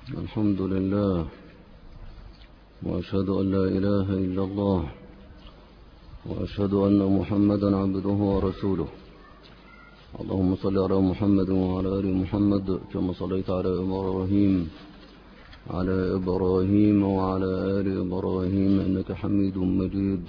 الحمد لله، وأشهد أن لا إله إلا الله، وأشهد أن محمدا عبده ورسوله. اللهم صل على محمد وعلى آل محمد كما صليت على إبراهيم وعلى آل إبراهيم إنك حميد مجيد.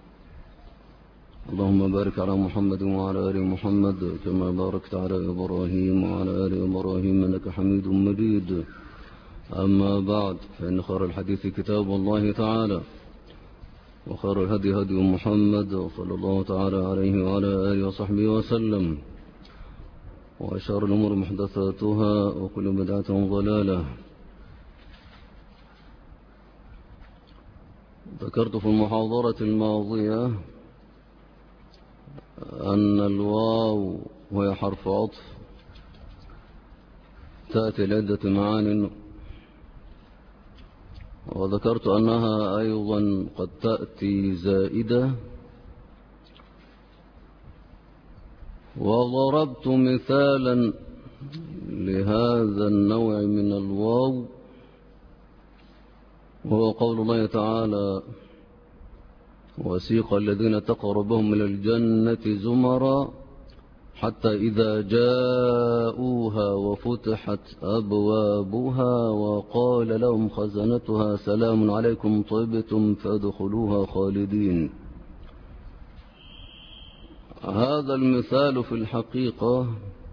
اللهم بارك على محمد وعلى آل محمد كما باركت على إبراهيم وعلى آل إبراهيم إنك حميد مجيد. أما بعد، فإن خير الحديث كتاب الله تعالى، وخير الهدي هدي محمد صلى الله تعالى عليه وعلى آله وصحبه وسلم، وشر الأمور محدثاتها، وكل بدعة ضلالة. ذكرت في المحاضرة الماضية أن الواو وهي حرف عطف تأتي لعدة معان، وذكرت أنها أيضا قد تأتي زائدة، وضربت مثالا لهذا النوع من الواو، وهو قول الله تعالى: وسيق الذين اتقوا ربهم إلى الجنة زمرا حتى إذا جاءوها وفتحت أبوابها وقال لهم خزنتها سلام عليكم طيبتم فادخلوها خالدين. هذا المثال في الحقيقة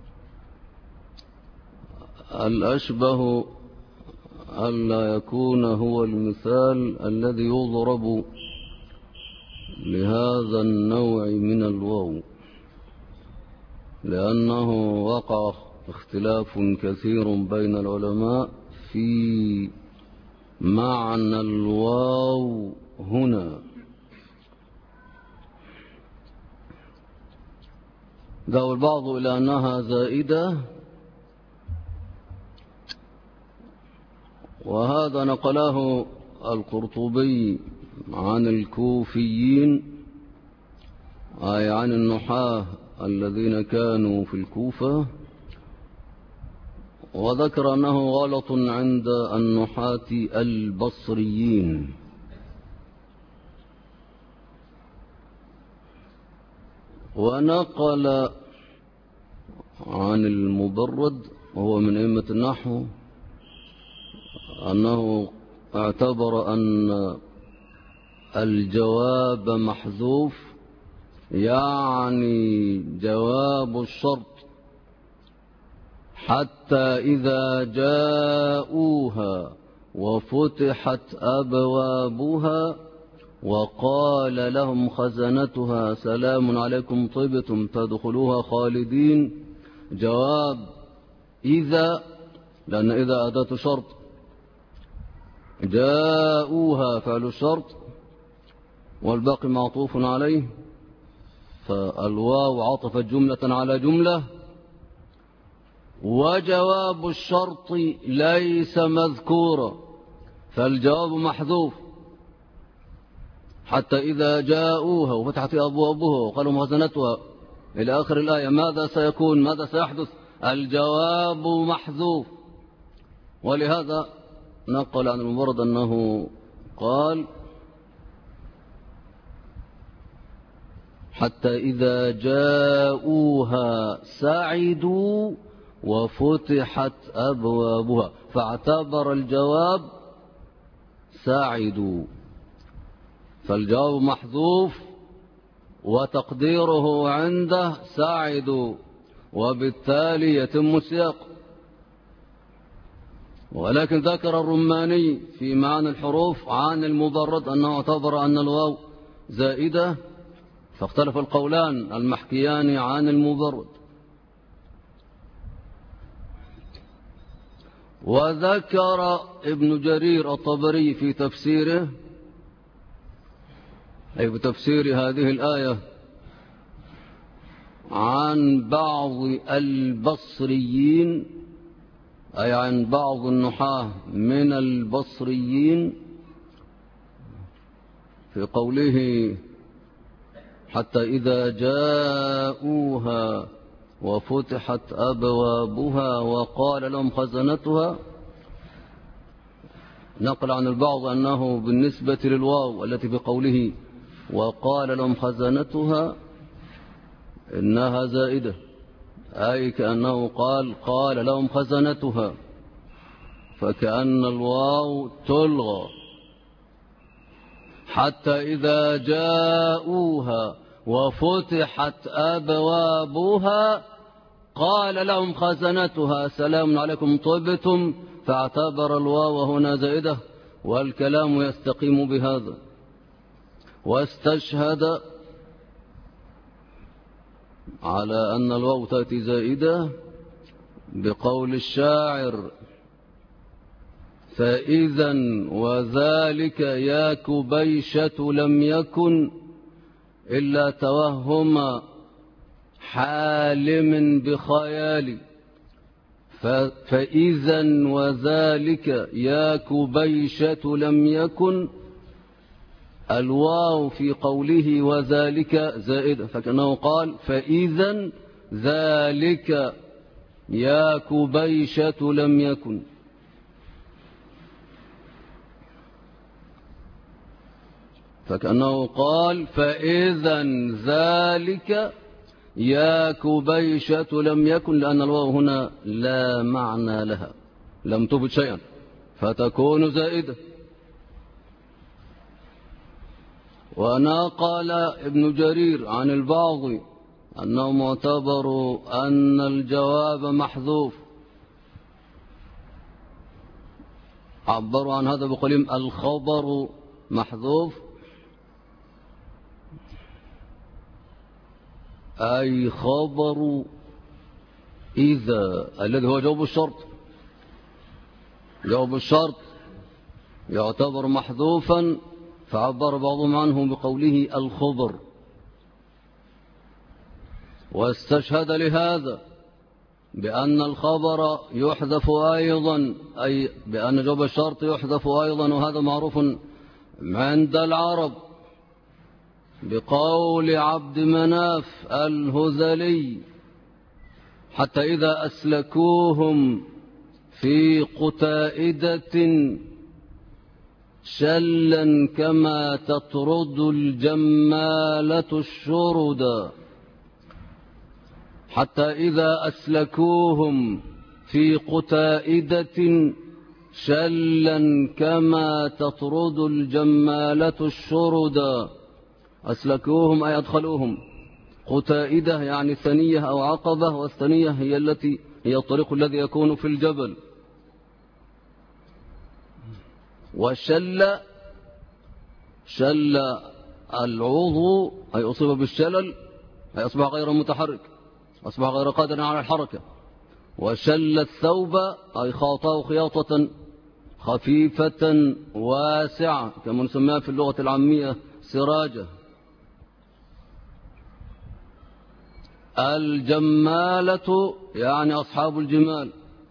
الأشبه ألا يكون هو المثال الذي يضرب لهذا النوع من الواو، لأنه وقع اختلاف كثير بين العلماء في معنى الواو هنا. ذهب البعض إلى أنها زائدة، وهذا نقله القرطبي عن الكوفيين، أي عن النحاة الذين كانوا في الكوفة، وذكر أنه غلط عند النحاة البصريين. ونقل عن المبرد وهو من أئمة النحو أنه اعتبر أن الجواب محذوف، يعني جواب الشرط حتى إذا جاءوها وفتحت أبوابها وقال لهم خزنتها سلام عليكم طيبتم فادخلوها خالدين. جواب إذا، لأن إذا أداة شرط، جاءوها فعل الشرط والباقي معطوف عليه، فالواو عطفت جملة على جملة، وجواب الشرط ليس مذكورا، فالجواب محذوف حتى إذا جاءوها وفتحت أبوابها وقالوا خزنتها إلى آخر الآية. ماذا سيكون؟ ماذا سيحدث؟ الجواب محذوف. ولهذا نقل عن المبرد أنه قال: حتى إذا جاءوها سعدوا وفتحت أبوابها، فاعتبر الجواب سعدوا، فالجواب محذوف وتقديره عنده سعدوا، وبالتالي يتم السياق. ولكن ذكر الرماني في معاني الحروف عن المبرد أنه اعتبر أن الواو زائدة، فاختلف القولان المحكيان عن المبرد. وذكر ابن جرير الطبري في تفسيره، أي بتفسير هذه الآية، عن بعض البصريين، أي عن بعض النحاة من البصريين، في قوله: حتى إذا جاءوها وفتحت أبوابها وقال لهم خزنتها، نقل عن البعض أنه بالنسبة للواو التي بقوله وقال لهم خزنتها إنها زائدة، أي كأنه قال لهم خزنتها، فكأن الواو تلغى. حتى إذا جاءوها وفتحت أبوابها قال لهم خزنتها سلام عليكم طبتم، فاعتبر الواو هنا زائدة والكلام يستقيم بهذا. واستشهد على أن الواو تأتي زائدة بقول الشاعر فإذا وذلك يا كبيشة لم يكن إلا توهم حالم بخيالي. فإذا وذلك يا كبيشة لم يكن، الواو في قوله وذلك زائدة، فكأنه قال فإذا ذلك يا كبيشة لم يكن. فكأنه قال فإذا ذلك يا كبيشة لم يكن، لأن الواو هنا لا معنى لها، لم تبد شيئا فتكون زائدة. ونقل ابن جرير عن البعض أنهم اعتبروا أن الجواب محذوف، عبروا عن هذا بقولهم الخبر محذوف، أي خبر إذا الذي هو جواب الشرط. جواب الشرط يعتبر محذوفا، فعبر بعضهم عنه بقوله الخبر. واستشهد لهذا بأن الخبر يحذف أيضا، أي بأن جواب الشرط يحذف أيضا، وهذا معروف عند العرب بقول عبد مناف الهذلي حتى إذا أسلكوهم في قتائدة شلا كما تطرد الجمالة الشردا. حتى إذا أسلكوهم في قتائدة شلا كما تطرد الجمالة الشردا. أسلكوهم أي أدخلوهم، قتائدة يعني ثنية أو عقبة، والثنية هي الطريق الذي يكون في الجبل. والشل العضو أي أصيب بالشلل، أي أصبح غير متحرك، أصبح غير قادر على الحركة. وشل الثوب أي خاطاه خياطة خفيفة واسعة، كما نسميها في اللغة العامية سراجة. الجمالة يعني أصحاب الجمال.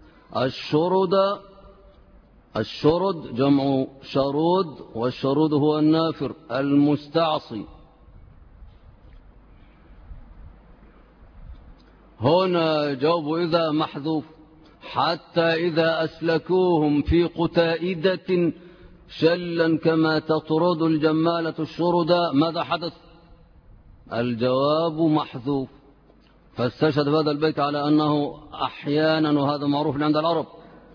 الشرد جمع شرود، والشرود هو النافر المستعصي. هنا جواب إذا محذوف، حتى إذا أسلكوهم في قتائدة شلا كما تطرد الجمالة الشردا، ماذا حدث؟ الجواب محذوف. فاستشهد هذا البيت على أنه أحيانا، وهذا معروف عند العرب،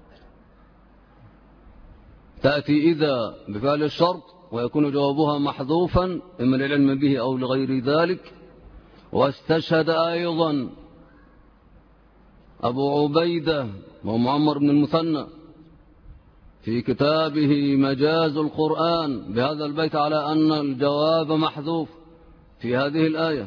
تأتي إذا بفعل الشرط ويكون جوابها محذوفا إما للعلم به أو لغير ذلك. واستشهد أيضا أبو عبيدة ومعمر بن المثنى في كتابه مجاز القرآن بهذا البيت على أن الجواب محذوف في هذه الآية.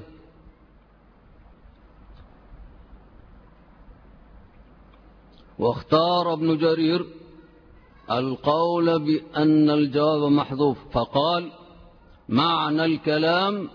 واختار ابن جرير القول بأن الجواب محذوف، فقال معنى الكلام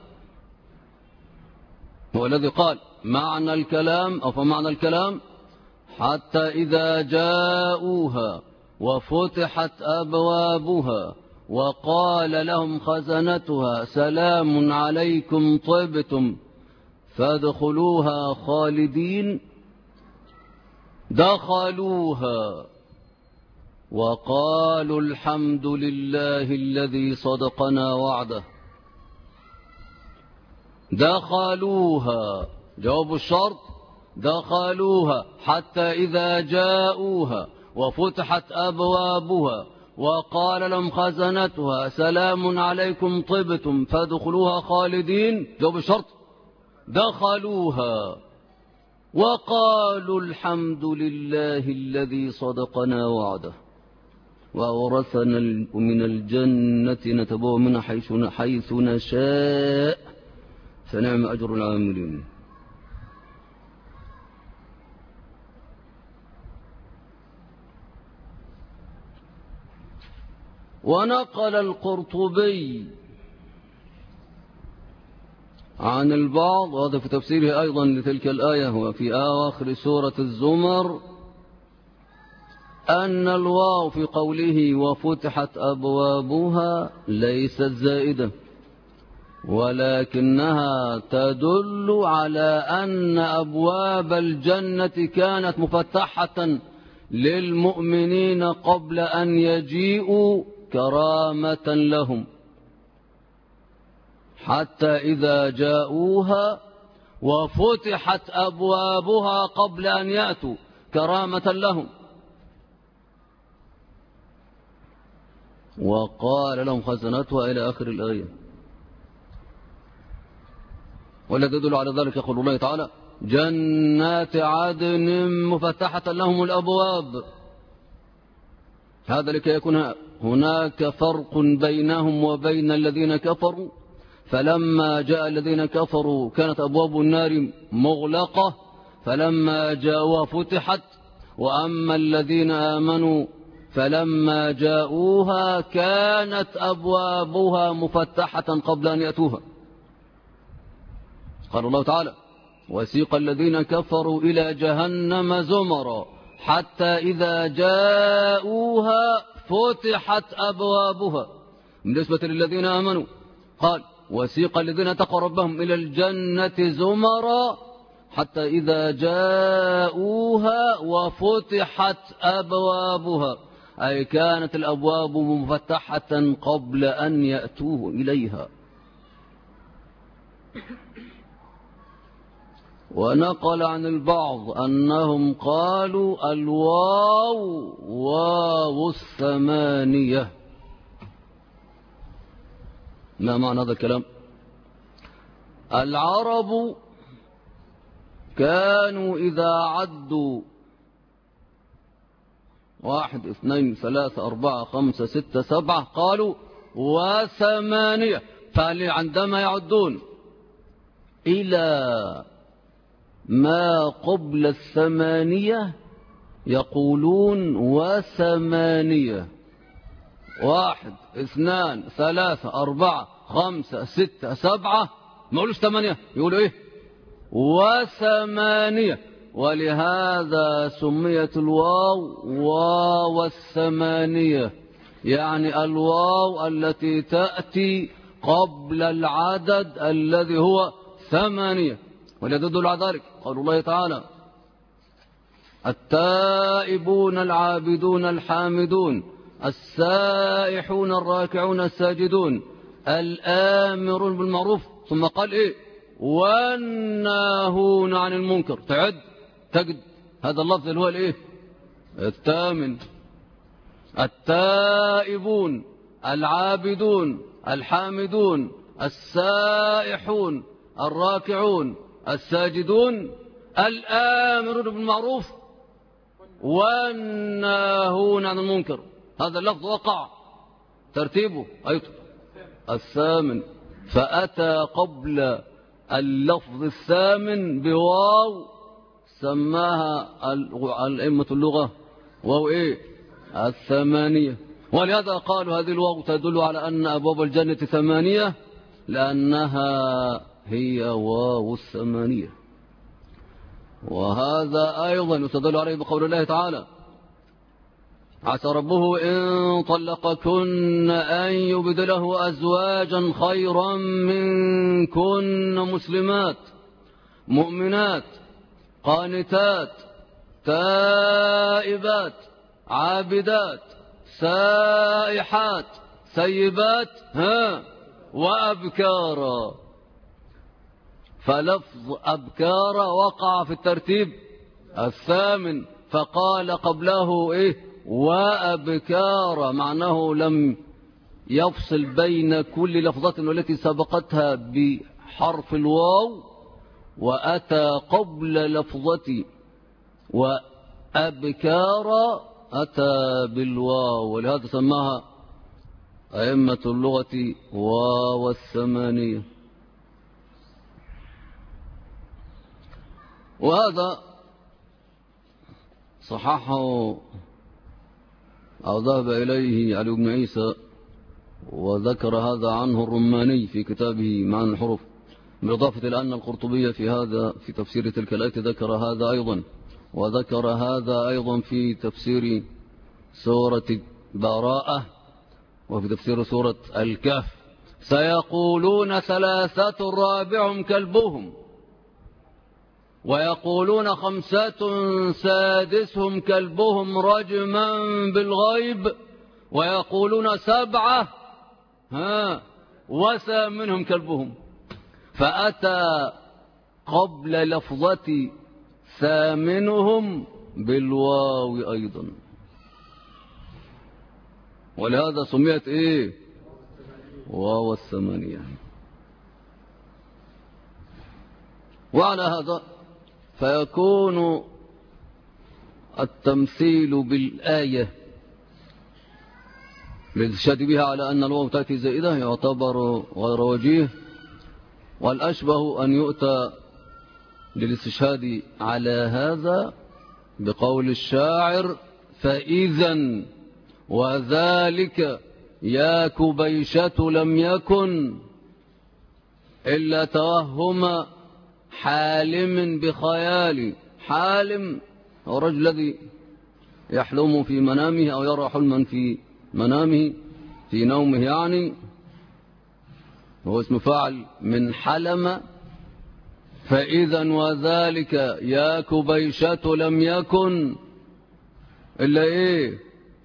هو الذي قال معنى الكلام أو فمعنى الكلام حتى إذا جاءوها وفتحت أبوابها وقال لهم خزنتها سلام عليكم طبتم فادخلوها خالدين. دخلوها وقالوا الحمد لله الذي صدقنا وعده. دخلوها، جواب الشرط دخلوها حتى إذا جاءوها وفتحت أبوابها وقال لهم خزنتها سلام عليكم طبتم فادخلوها خالدين. جواب الشرط دخلوها وقالوا الحمد لله الذي صدقنا وعده وأورثنا من الجنة نتبوأ من حيث نشاء فنعم أجر العاملين. ونقل القرطبي عن البعض، وهذا في تفسيره أيضا لتلك الآية وفي آخر سورة الزمر، أن الواو في قوله وفتحت أبوابها ليست زائدة، ولكنها تدل على أن أبواب الجنة كانت مفتحة للمؤمنين قبل أن يجيئوا كرامة لهم، حتى إذا جاءوها وفتحت أبوابها قبل أن يأتوا كرامة لهم، وقال لهم خزنتها إلى آخر الآية. والذي يدل على ذلك يقول الله تعالى جنات عدن مفتحة لهم الأبواب. هذا لكي يكون هناك فرق بينهم وبين الذين كفروا، فلما جاء الذين كفروا كانت أبواب النار مغلقة فلما جاءوها فتحت، وأما الذين آمنوا فلما جاءوها كانت أبوابها مفتحة قبل أن يأتوها. قال الله تعالى وسيق الذين كفروا إلى جهنم زمرا حتى إذا جاءوها فتحت أبوابها. بالنسبة للذين آمنوا قال وسيق الذين اتقوا ربهم إلى الجنة زمرا حتى إذا جاءوها وفتحت أبوابها، أي كانت الأبواب مفتحة قبل أن يأتوه إليها. ونقل عن البعض أنهم قالوا الواو واو الثمانية. ما معنى هذا الكلام؟ العرب كانوا إذا عدوا 1 2 3 4 5 6 7 قالوا وثمانية، فعندما يعدون إلى ما قبل 8 يقولون وثمانية. 1 2 3 4 5 6 7 ما يقولوش 8، يقولوا إيه وثمانية. ولهذا سميت الواو واو الثمانية، يعني الواو التي تأتي قبل العدد الذي هو 8. وليدل على ذلك قول الله تعالى التائبون العابدون الحامدون السائحون الراكعون الساجدون الآمرون بالمعروف، ثم قال إيه والناهون عن المنكر. تجد هذا اللفظ اللي هو الإيه 8. التائبون العابدون الحامدون السائحون الراكعون الساجدون الآمرون بالمعروف والناهون عن المنكر. هذا اللفظ وقع ترتيبه أيضا 8، فأتى قبل اللفظ 8 بواو سماها الأئمة اللغة واو إيه 8. ولهذا قالوا هذه الواو تدل على أن أبواب الجنة 8 لأنها هي واو 8. وهذا أيضا يستدل عليه بقول الله تعالى عسى ربه إن طلقكن أن يبدله أزواجا خيرا منكن مسلمات مؤمنات قانتات تائبات عابدات سائحات سيبات وأبكارا. فلفظ أبكارا وقع في الترتيب الثامن، فقال قبله إيه؟ وأبكارا، معناه لم يفصل بين كل لفظة والتي سبقتها بحرف الواو، وأتى قبل لفظة وأبكارا أتى بالواو، ولهذا سماها أئمة اللغة واو الثمانية. وهذا صححه أو ذهب إليه علي بن عيسى، وذكر هذا عنه الرماني في كتابه معاني الحروف، بالإضافة إلى أن القرطبي في تفسير تلك الآية ذكر هذا أيضا، وذكر هذا أيضا في تفسير سورة براءة وفي تفسير سورة الكهف. سيقولون ثلاثة رابعهم كلبهم، ويقولون خمسة سادسهم كلبهم رجما بالغيب، ويقولون سبعة وثامنهم كلبهم، فأتى قبل لفظة ثامنهم بالواو أيضا، ولهذا سميت إيه؟ واو الثمانية. وعلى هذا فيكون التمثيل بالآية للإرشاد بها على أن الواو تأتي زائدة يعتبر غير وجيه، والأشبه أن يؤتى للاستشهاد على هذا بقول الشاعر: فإذا وذلك يا كبيشة لم يكن إلا توهم حالم بخيال. حالم هو الرجل الذي يحلم في منامه أو يرى حلما في منامه في نومه، يعني هو اسم فاعل من حلم. فإذا وذلك يا كبيشة لم يكن إلا إيه؟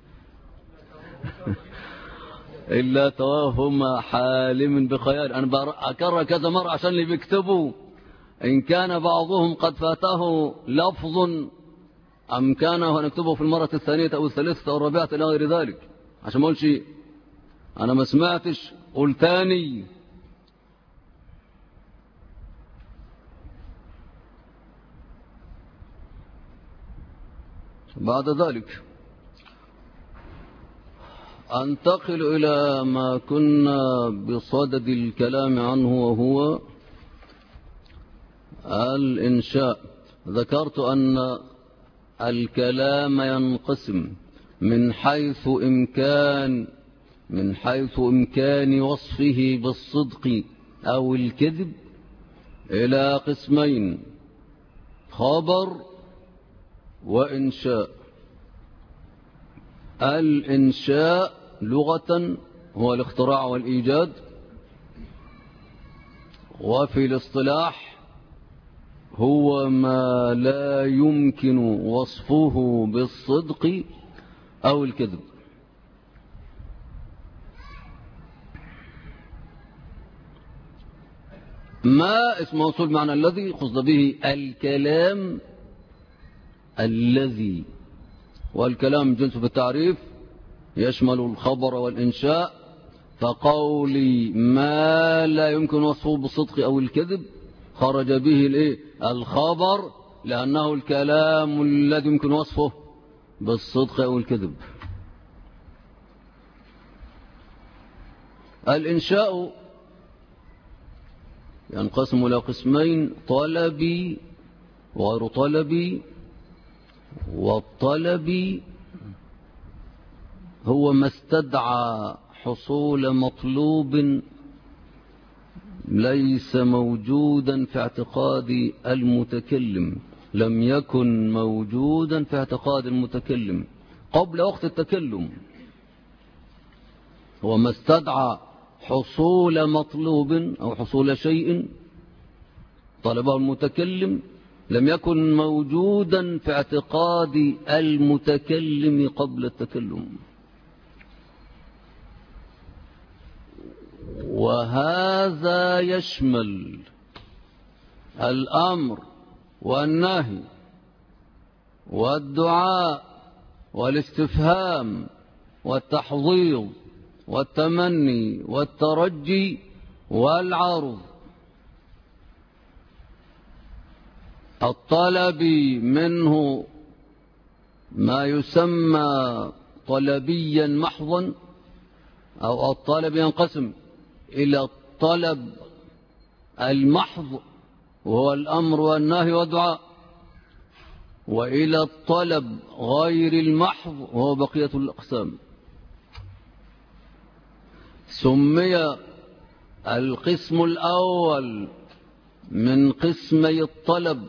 إلا توهم حالم بخيال. أنا أكرر كذا مرة عشان اللي بيكتبوا إن كان بعضهم قد فاته لفظ أمكانه أن يكتبه في المرة الثانية أو الثالثة أو الرابعة إلى غير ذلك، عشان ما أقولش أنا ما سمعتش قل تاني. بعد ذلك أنتقل إلى ما كنا بصدد الكلام عنه، وهو الإنشاء. ذكرت أن الكلام ينقسم من حيث إمكان وصفه بالصدق أو الكذب إلى قسمين: خبر وإنشاء. الإنشاء لغة هو الاختراع والإيجاد، وفي الاصطلاح هو ما لا يمكن وصفه بالصدق أو الكذب. ما اسم موصول معنى الذي قصد به الكلام الذي، والكلام جنس في التعريف يشمل الخبر والإنشاء، فقولي ما لا يمكن وصفه بالصدق أو الكذب خرج به الخبر، لأنه الكلام الذي يمكن وصفه بالصدق أو الكذب. الإنشاء ينقسم إلى قسمين: طلبي وغير طلبي. والطلبي هو ما استدعى حصول مطلوب ليس موجودا في اعتقاد المتكلم، لم يكن موجودا في اعتقاد المتكلم قبل وقت التكلم. هو ما استدعى حصول مطلوب أو حصول شيء طلبه المتكلم لم يكن موجودا في اعتقاد المتكلم قبل التكلم. وهذا يشمل الأمر والنهي والدعاء والاستفهام والتحضيض والتمني والترجي والعرض. الطلب منه ما يسمى طلبيا محضا، أو الطلب ينقسم إلى الطلب المحض وهو الأمر والنهي والدعاء، وإلى الطلب غير المحض وهو بقية الأقسام. سمي القسم الأول من قسمي الطلب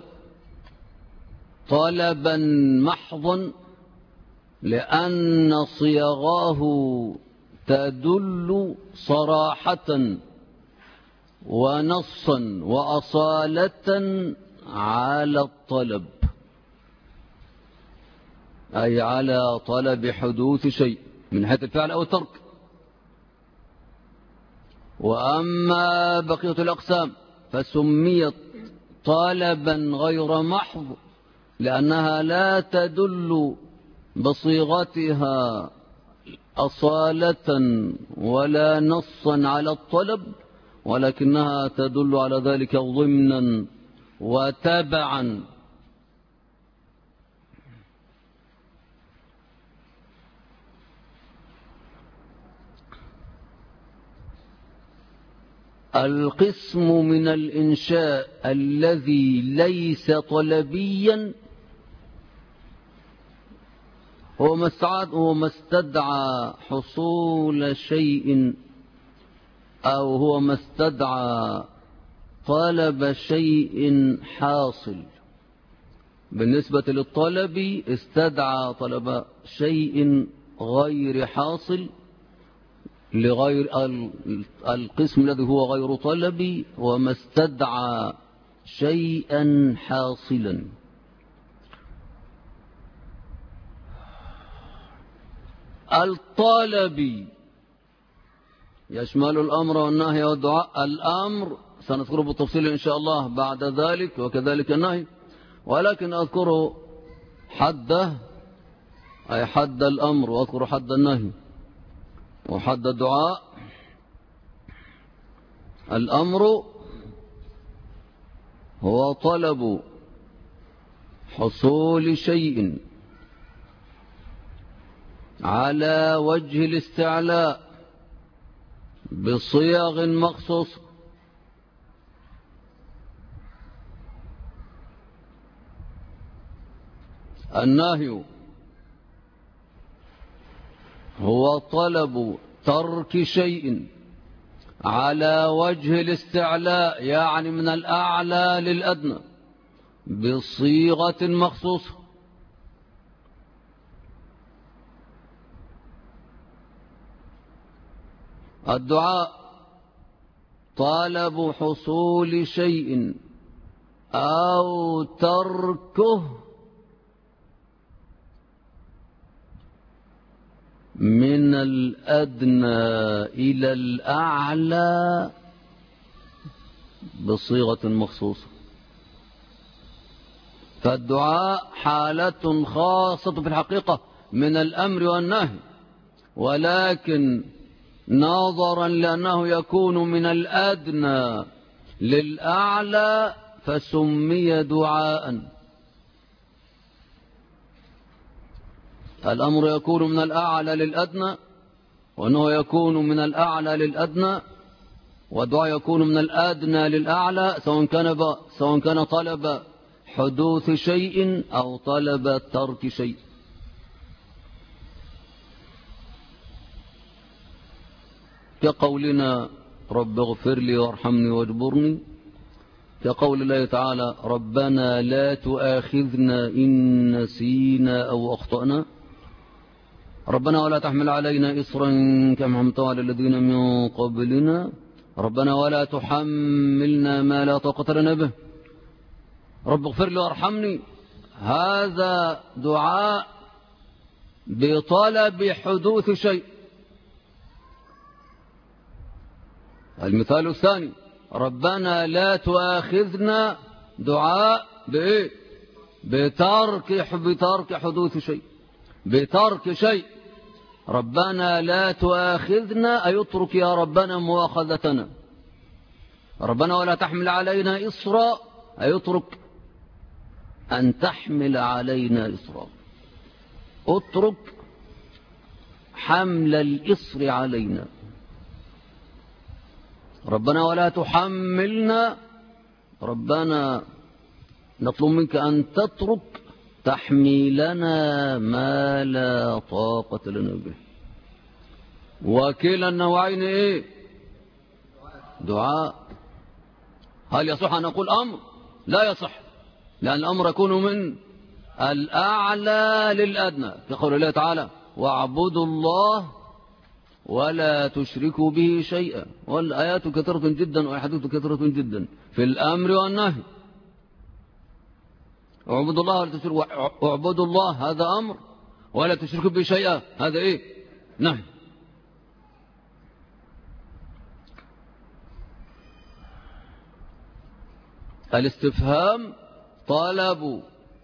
طلبا محضا لأن صيغاه تدل صراحة ونصا وأصالة على الطلب، أي على طلب حدوث شيء من حيث الفعل أو الترك. وأما بقية الأقسام فسميت طلبا غير محض لأنها لا تدل بصيغتها أصالة ولا نصا على الطلب، ولكنها تدل على ذلك ضمنا وتبعا. القسم من الإنشاء الذي ليس طلبيا هو ما استدعى حصول شيء، أو هو ما استدعى طلب شيء حاصل. بالنسبة للطلب استدعى طلب شيء غير حاصل لغير القسم الذي هو غير طلبي وما استدعى شيئا حاصلا. الطلب يشمل الأمر والنهي والدعاء. الأمر سنذكره بالتفصيل إن شاء الله بعد ذلك، وكذلك النهي، ولكن أذكره حده، أي حد الأمر، وأذكر حد النهي وحد الدعاء. الأمر هو طلب حصول شيء على وجه الاستعلاء بصيغ مخصوصة. النهي هو طلب ترك شيء على وجه الاستعلاء، يعني من الأعلى للأدنى بصيغة مخصوصة. الدعاء طلب حصول شيء أو تركه من الأدنى إلى الأعلى بصيغة مخصوصة. فالدعاء حالة خاصة في الحقيقة من الأمر والنهي، ولكن نظرا لأنه يكون من الأدنى للأعلى فسمي دعاء. الأمر يكون من الأعلى للأدنى، وأنه يكون من الأعلى للأدنى، والدعاء يكون من الأدنى للأعلى، سواء كان طلب حدوث شيء أو طلب ترك شيء. كقولنا رب اغفر لي وارحمني واجبرني، كقول الله تعالى ربنا لا تؤاخذنا إن نسينا أو أخطأنا، ربنا ولا تحمل علينا إصرا كما حملته على الذين من قبلنا، ربنا ولا تحملنا ما لا طاقة لنا به، رب اغفر لي وارحمني. هذا دعاء بطلب حدوث شيء. المثال الثاني: ربنا لا تؤاخذنا، دعاء بإيه؟ بترك حدوث شيء، بترك شيء. ربنا لا تؤاخذنا أي اترك يا ربنا مؤاخذتنا. ربنا ولا تحمل علينا إصرا أي اترك أن تحمل علينا إصرا، اترك حمل الإصر علينا. ربنا ولا تحملنا، ربنا نطلب منك أن تترك تحميلنا ما لا طاقة لنا به. وكلا النوعين إيه؟ دعاء. هل يصح أن نقول أمر؟ لا يصح، لأن الأمر يكون من الأعلى للأدنى، كقول الله تعالى: واعبدوا الله ولا تشركوا به شيئا. والآيات كثيرة جدا والحديث كثيرة جدا في الأمر والنهي. اعبدوا الله ولا تشركوا، اعبدوا الله هذا أمر، ولا تشركوا به شيئا هذا إيه؟ نهي. الاستفهام طلب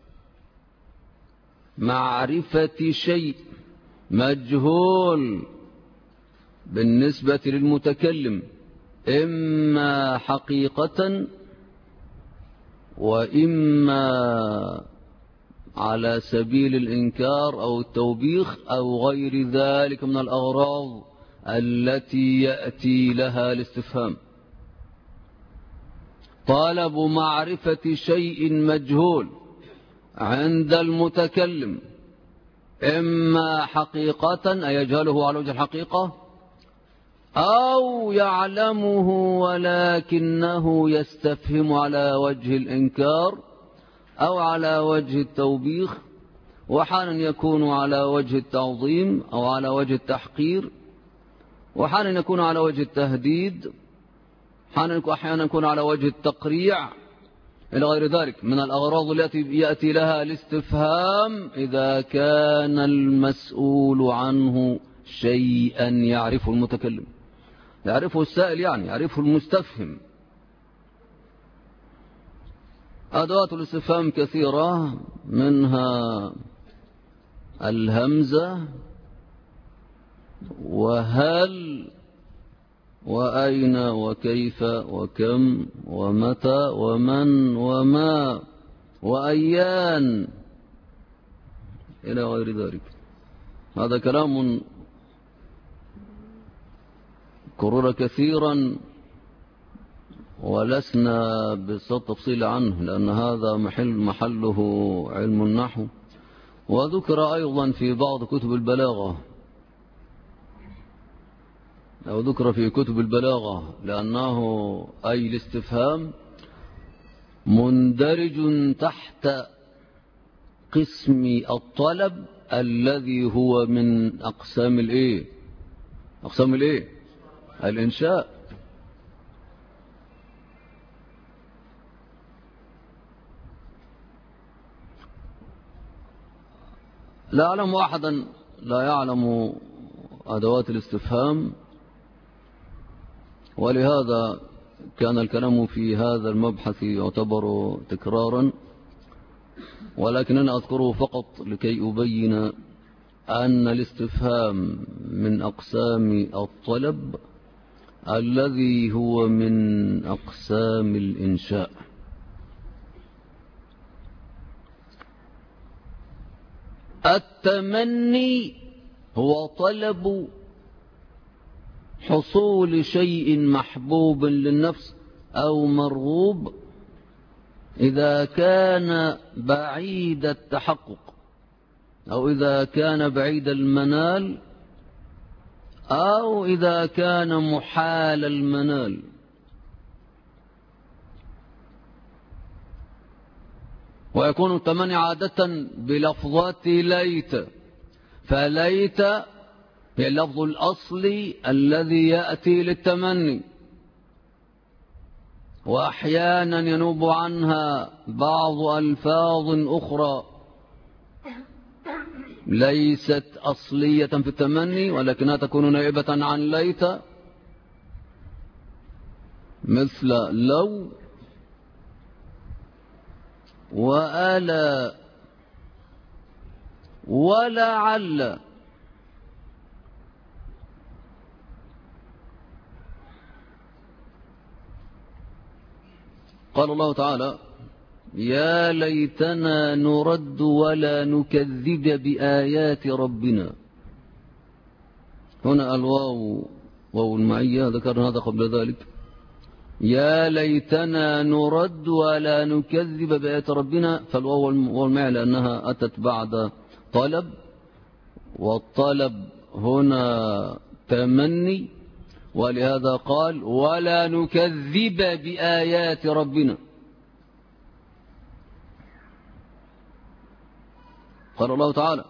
معرفة شيء مجهول بالنسبة للمتكلم، إما حقيقة وإما على سبيل الإنكار أو التوبيخ أو غير ذلك من الأغراض التي يأتي لها الاستفهام. طلب معرفة شيء مجهول عند المتكلم، إما حقيقة أي يجهله على وجه الحقيقة، أو يعلمه ولكنه يستفهم على وجه الإنكار أو على وجه التوبيخ، وحانا يكون على وجه التعظيم أو على وجه التحقير، وحانا يكون على وجه التهديد، أحيانا يكون على وجه التقريع، إلى غير ذلك من الأغراض التي يأتي لها الاستفهام، إذا كان المسؤول عنه شيئا يعرفه المتكلم، يعرفه السائل، يعني يعرفه المستفهم. أدوات الاستفهام كثيرة، منها الهمزة وهل وأين وكيف وكم ومتى ومن وما وأيان إلى غير ذلك. هذا كلام كرر كثيرا ولسنا بالتفصيل عنه، لأن هذا محله علم النحو، وذكر أيضا في بعض كتب البلاغة، أو ذكر في كتب البلاغة، لأنه أي الاستفهام مندرج تحت قسم الطلب الذي هو من أقسام الإيه؟ أقسام الإيه؟ الإنشاء. لا أعلم أحدا لا يعلم أدوات الاستفهام، ولهذا كان الكلام في هذا المبحث يعتبر تكرارا، ولكن أنا أذكره فقط لكي أبين أن الاستفهام من أقسام الطلب الذي هو من أقسام الإنشاء. التمني هو طلب حصول شيء محبوب للنفس أو مرغوب إذا كان بعيد التحقق، أو إذا كان بعيد المنال، أو إذا كان محال المنال. ويكون التمني عادة بلفظات ليت، فليت هي اللفظ الأصلي الذي يأتي للتمني، وأحيانا ينوب عنها بعض ألفاظ أخرى ليست أصلية في التمني ولكنها تكون نائبة عن ليت، مثل لو وألا ولعل. قال الله تعالى يا ليتنا نرد ولا نكذب بآيات ربنا. هنا الواو واو المعية، ذكرنا هذا قبل ذلك. يا ليتنا نرد ولا نكذب بآيات ربنا، فالواو والمعية لأنها أتت بعد طلب، والطلب هنا تمني، ولهذا قال ولا نكذب بآيات ربنا. قال الله تعالى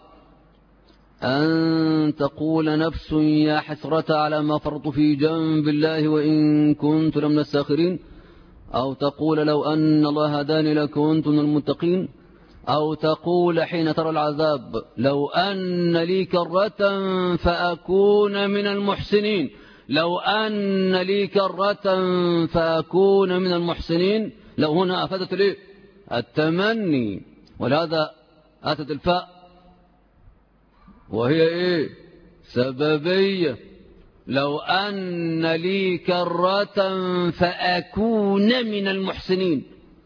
أن تقول نفس يا حسرة على ما فرط في جنب الله وإن كنت لمن الساخرين، أو تقول لو أن الله هداني لكنت من المتقين، أو تقول حين ترى العذاب لو أن لي كرة فأكون من المحسنين، لو أن لي كرة فأكون من المحسنين. لو هنا أفادت لي التمني، ولهذا أتت الفاء وهي إيه؟ سببية. لو أن لي كرة فأكون من المحسنين.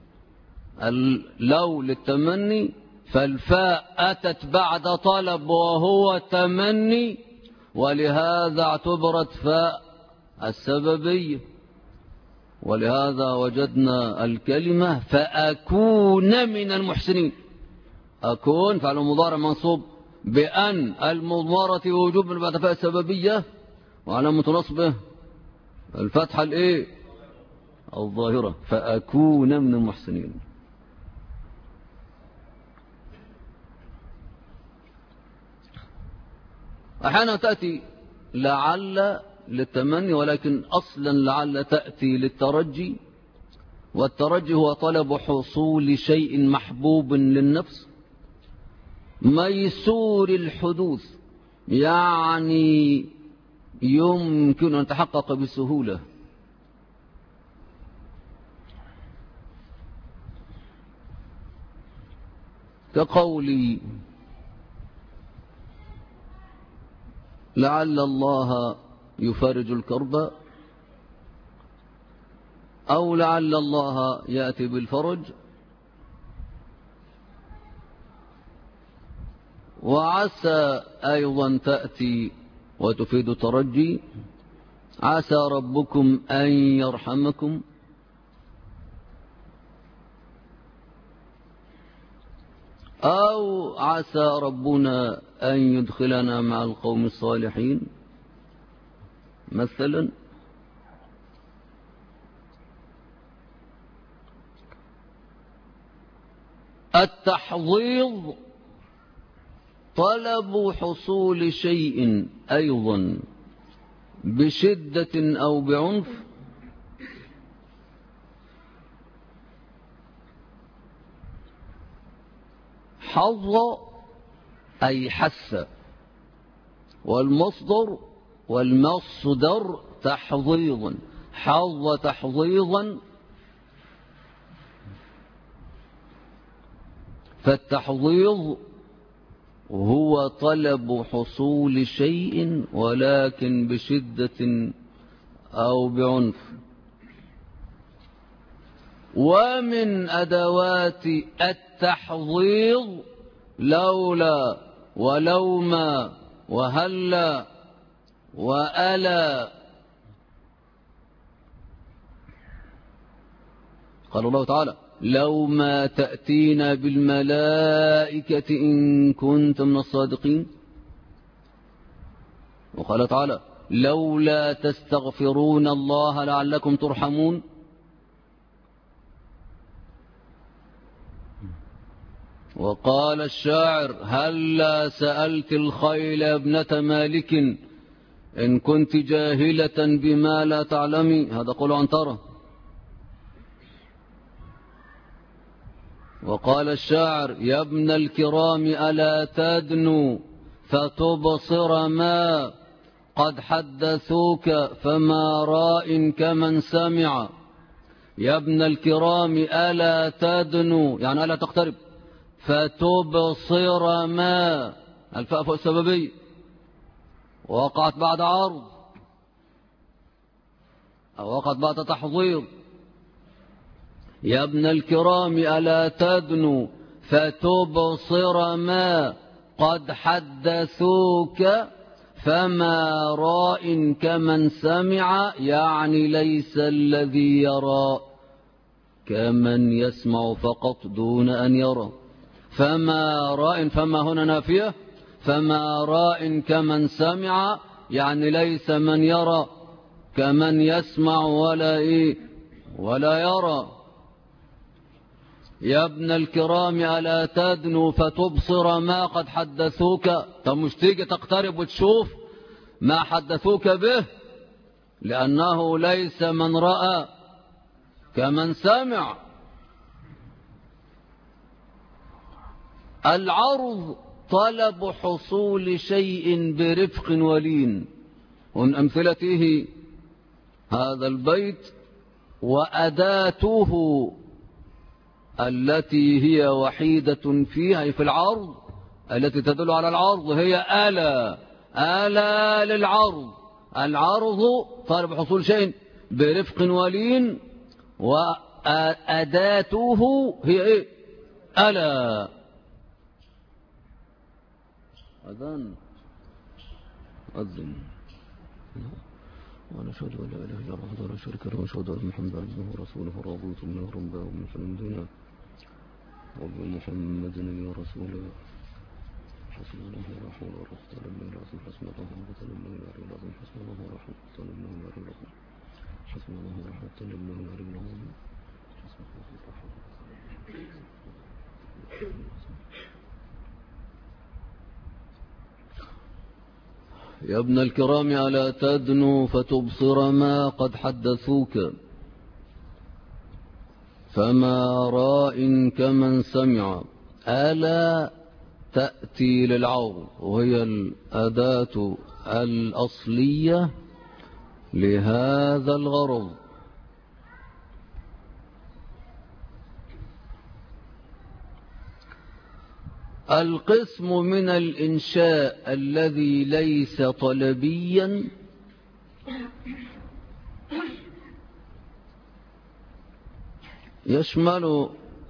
لو للتمني، فالفاء أتت بعد طلب وهو تمني، ولهذا اعتبرت فاء السببية، ولهذا وجدنا الكلمة فأكون من المحسنين. أكون فعل مضارع منصوب بأن المضمرة وجوب من بعد فاء السببية، وعلامة نصبه الفتحة الإيه؟ الظاهرة، فأكون من المحسنين. أحيانا تأتي لعل للتمني، ولكن أصلا لعل تأتي للترجي، والترجي هو طلب حصول شيء محبوب للنفس ميسور الحدوث، يعني يمكن أن يتحقق بسهولة. كقولي لعل الله يفرج الكرب، أو لعل الله يأتي بالفرج. وعسى أيضا تأتي وتفيد الترجي، عسى ربكم أن يرحمكم، أو عسى ربنا أن يدخلنا مع القوم الصالحين مثلا. التحضيض طلب حصول شيء أيضا بشدة أو بعنف، حظ أي حس، والمصدر تحضيضا، حظ تحضيضا. فالتحضيض هو طلب حصول شيء ولكن بشدة أو بعنف. ومن أدوات التحضيض لولا ولوما وهلا وألا. قال الله تعالى لو ما تأتينا بالملائكة إن كنت من الصادقين. وقال تعالى لولا تستغفرون الله لعلكم ترحمون. وقال الشاعر هلا سألت الخيل يا ابنة مالك إن كنت جاهلة بما لا تعلمي. هذا قول عنترة. وقال الشاعر يا ابن الكرام ألا تدنو فتبصر ما قد حدثوك فما راء كمن سمع. يا ابن الكرام ألا تدنو يعني ألا تقترب فتبصر ما الفاء فوق السببية وقعت بعد عرض أو وقعت بعد تحضير. يا ابن الكرام ألا تدنو فتبصر ما قد حدثوك فما راء كمن سمع يعني ليس الذي يرى كمن يسمع فقط دون أن يرى. فما راء فما هنا نافية فما راء كمن سمع يعني ليس من يرى كمن يسمع ولا يرى. يا ابن الكرام ألا تدنو فتبصر ما قد حدثوك. طب مش تيجي تقترب وتشوف ما حدثوك به لأنه ليس من رأى كمن سمع. العرض طلب حصول شيء برفق ولين ومن أمثلته هذا البيت وأداته التي هي وحيدة فيها في العرض التي تدل على العرض هي آلا للعرض. العرض طالب حصول شيء برفق ولين وأداته هي ألا. أذن وأنا أشهد أن لا إله إلا الله وحده لا شريك له وأشهد أن محمدا عبده ورسوله رضيت من ربه ومن فلم دونه وبمحمد نبي ورسوله حسبنا الله ولا حول ولا قوة إلا بالله العظيم. حسبنا الله ولا قوة إلا بالله العظيم. حسبنا الله ولا قوة إلا بالله العظيم. حسبنا الله ولا قوة إلا بالله العظيم. يا ابن الكرام ألا تدنو فتبصر ما قد حدثوك فما راء كمن سمع. ألا تأتي للعرض وهي الأداة الأصلية لهذا الغرض. القسم من الإنشاء الذي ليس طلبيا يشمل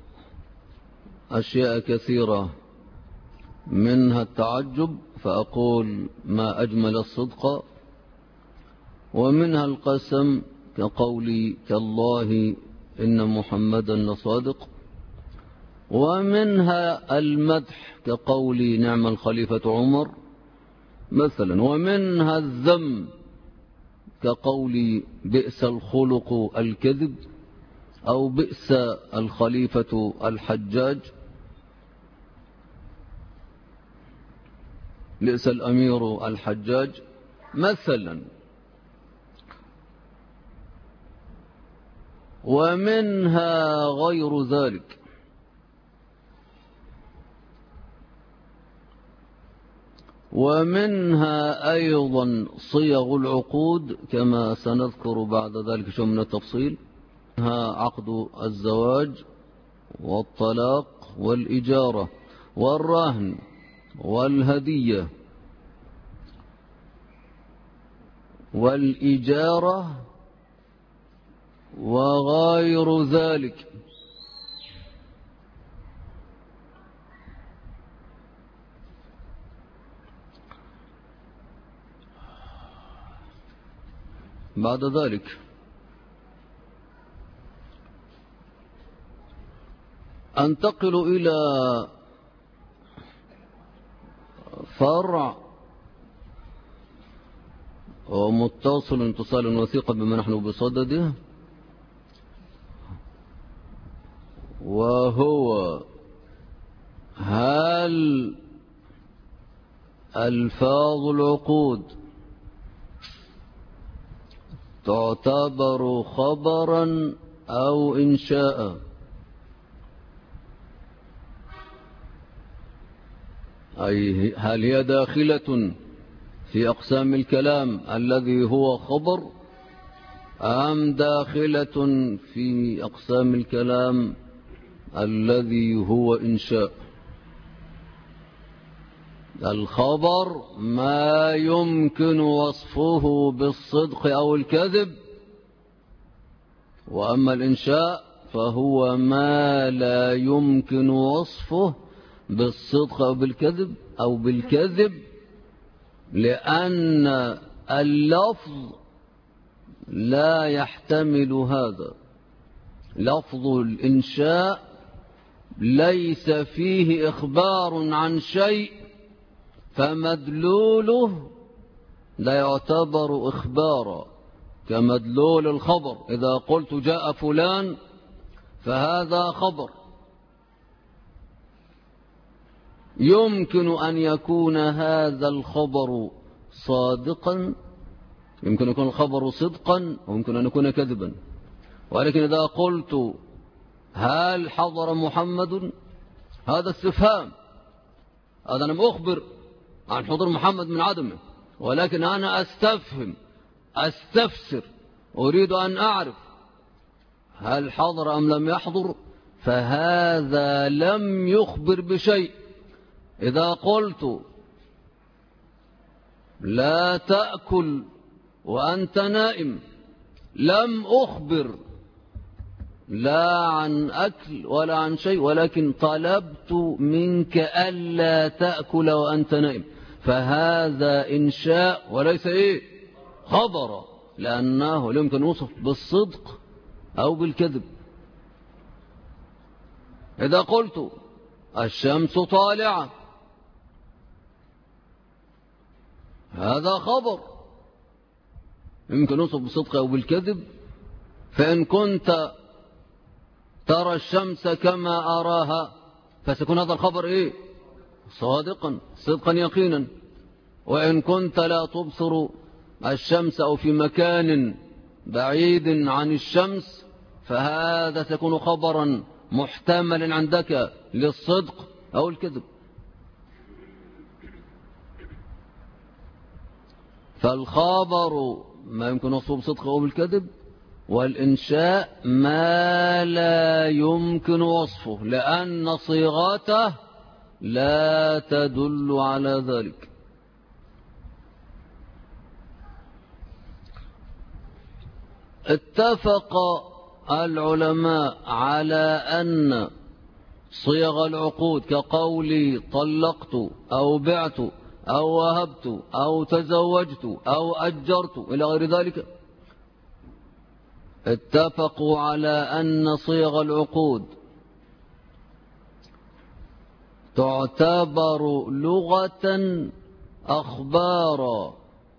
أشياء كثيرة منها التعجب فأقول ما أجمل الصدق ومنها القسم كقولي كالله إن محمدا لصادق ومنها المدح كقولي نعم الخليفة عمر مثلا ومنها الذم كقولي بئس الخلق الكذب أو بئس الخليفة الحجاج بئس الأمير الحجاج مثلا. ومنها غير ذلك ومنها أيضا صيغ العقود كما سنذكر بعد ذلك شيء من التفصيل. منها عقد الزواج والطلاق والإجارة والرهن والهدية والإجارة وغير ذلك. بعد ذلك أنتقل إلى فرع ومتصل اتصال وثيقا بما نحن بصدده وهو هل ألفاظ العقود تعتبر خبرا أو إنشاء؟ أي هل هي داخلة في أقسام الكلام الذي هو خبر، أم داخلة في أقسام الكلام الذي هو إنشاء؟ الخبر ما يمكن وصفه بالصدق أو الكذب، وأما الإنشاء فهو ما لا يمكن وصفه بالصدق أو بالكذب لأن اللفظ لا يحتمل هذا. لفظ الإنشاء ليس فيه إخبار عن شيء، فمدلوله لا يعتبر إخبارا كمدلول الخبر. إذا قلت جاء فلان فهذا خبر، يمكن أن يكون هذا الخبر صادقا، يمكن أن يكون الخبر صدقا، ويمكن أن يكون كذبا. ولكن إذا قلت هل حضر محمد، هذا استفهام، هذا أنا أخبر عن حضور محمد من عدمه، ولكن أنا أستفهم، أستفسر، أريد أن أعرف هل حضر أم لم يحضر، فهذا لم يخبر بشيء. إذا قلت لا تأكل وأنت نائم، لم أخبر لا عن أكل ولا عن شيء، ولكن طلبت منك ألا تأكل وأنت نائم، فهذا إنشاء وليس خبر، لأنه لا يمكن وصف بالصدق أو بالكذب. إذا قلت الشمس طالعة، هذا خبر يمكن وصف بالصدق أو بالكذب، فإن كنت ترى الشمس كما أراها فسيكون هذا الخبر صادقا، صدقا يقينا. وإن كنت لا تبصر الشمس أو في مكان بعيد عن الشمس فهذا سيكون خبرا محتملا عندك للصدق أو الكذب. فالخبر ما يمكن وصفه بصدق أو بالكذب، والإنشاء ما لا يمكن وصفه لأن صيغته لا تدل على ذلك. اتفق العلماء على أن صيغ العقود كقولي طلقت أو بعت أو وهبت أو تزوجت أو أجرت إلى غير ذلك، اتفقوا على أن صيغ العقود تعتبر لغة أخبارا،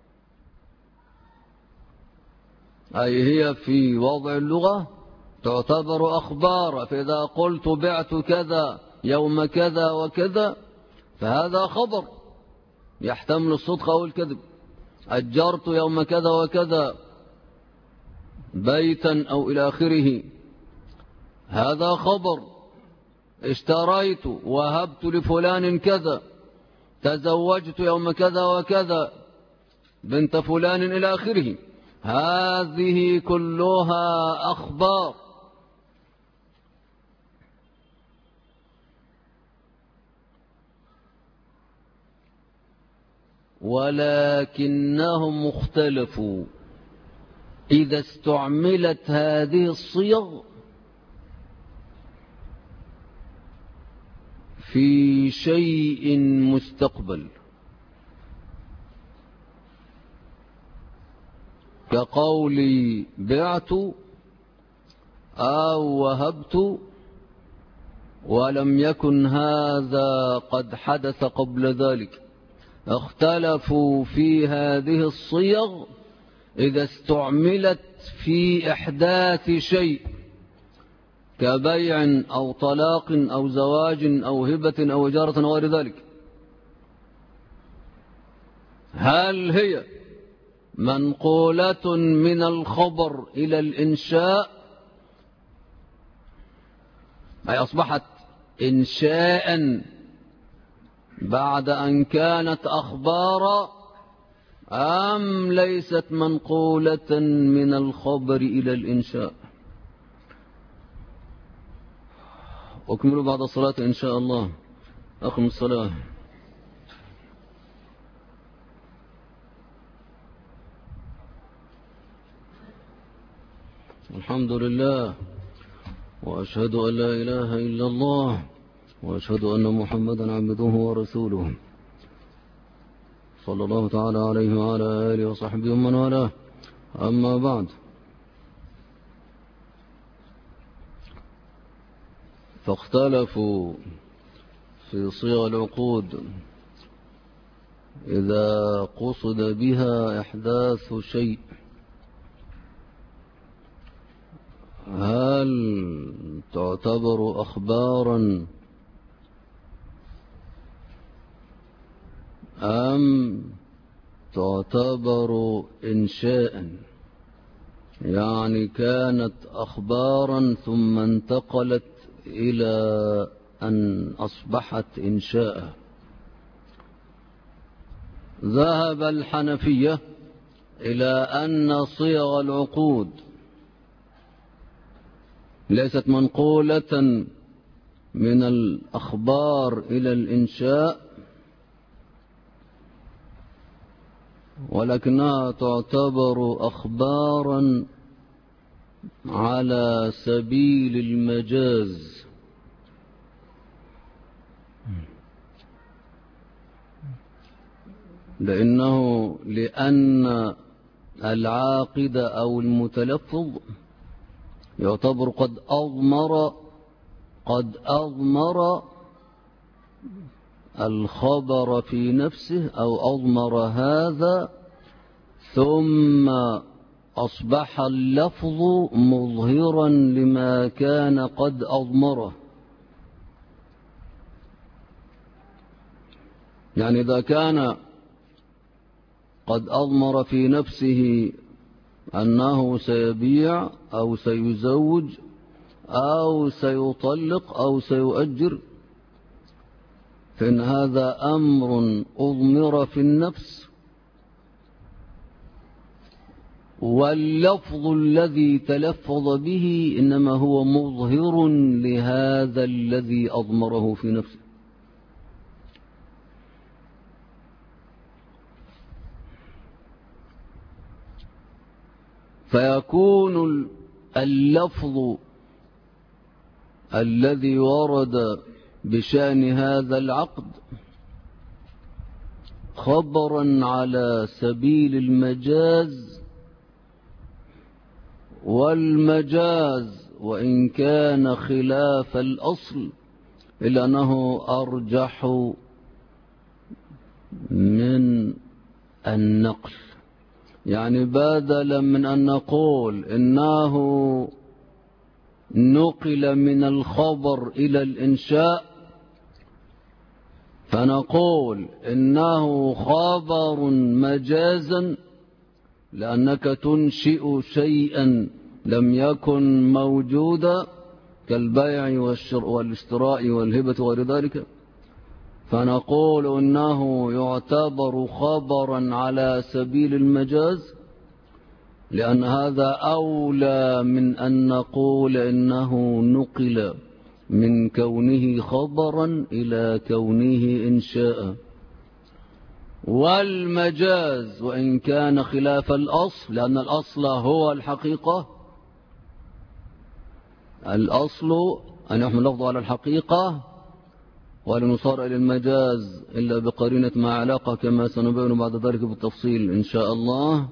أي هي في وضع اللغة تعتبر أخبارا. فإذا قلت بعت كذا يوم كذا وكذا فهذا خبر يحتمل الصدق أو الكذب. أجرت يوم كذا وكذا بيتا أو إلى آخره، هذا خبر. اشتريت وهبت لفلان كذا، تزوجت يوم كذا وكذا بنت فلان إلى آخره، هذه كلها أخبار. ولكنهم اختلفوا إذا استعملت هذه الصيغ في شيء مستقبل، كقولي بعت أو وهبت ولم يكن هذا قد حدث قبل ذلك. اختلفوا في هذه الصيغ إذا استعملت في إحداث شيء كبيع أو طلاق أو زواج أو هبة أو إجارة أو غير ذلك، هل هي منقولة من الخبر إلى الإنشاء، أي أصبحت إنشاء بعد أن كانت أخبارا، أم ليست منقولة من الخبر إلى الإنشاء؟ أكمل بعد الصلاة إن شاء الله. أقم الصلاة. الحمد لله، وأشهد أن لا إله إلا الله، وأشهد أن محمدا عبده ورسوله، صلى الله تعالى عليه وعلى آله وصحبه ومن والاه. أما بعد، فاختلفوا في صيغ العقود إذا قصد بها إحداث شيء، هل تعتبر أخبارا أم تعتبر إنشاء؟ يعني كانت أخبارا ثم انتقلت إلى أن أصبحت إنشاء. ذهب الحنفية إلى أن صيغ العقود ليست منقولة من الأخبار إلى الإنشاء، ولكنها تعتبر أخبارا على سبيل المجاز، لأن العاقد أو المتلفظ يعتبر قد أضمر الخبر في نفسه أو أضمر هذا، ثم أصبح اللفظ مظهرا لما كان قد أضمره. يعني إذا كان قد أضمر في نفسه أنه سيبيع أو سيزوج أو سيطلق أو سيؤجر، فإن هذا أمر أضمر في النفس، واللفظ الذي تلفظ به إنما هو مظهر لهذا الذي أضمره في نفسه. فيكون اللفظ الذي ورد بشأن هذا العقد خبرا على سبيل المجاز، والمجاز وإن كان خلاف الأصل إلا أنه أرجح من النقل. يعني بدلا من أن نقول إنه نقل من الخبر إلى الإنشاء، فنقول إنه خبر مجازا، لأنك تنشئ شيئا لم يكن موجودا كالبيع والاشتراء والهبة وغير ذلك، فنقول إنه يعتبر خبرا على سبيل المجاز، لأن هذا أولى من أن نقول إنه نقل من كونه خبرا إلى كونه إنشاء. والمجاز وإن كان خلاف الأصل، لأن الأصل هو الحقيقة، الأصل أن يحمل اللفظ على الحقيقة، ولن يصار إلى المجاز إلا بقرينة مع علاقة، كما سنبين بعد ذلك بالتفصيل إن شاء الله.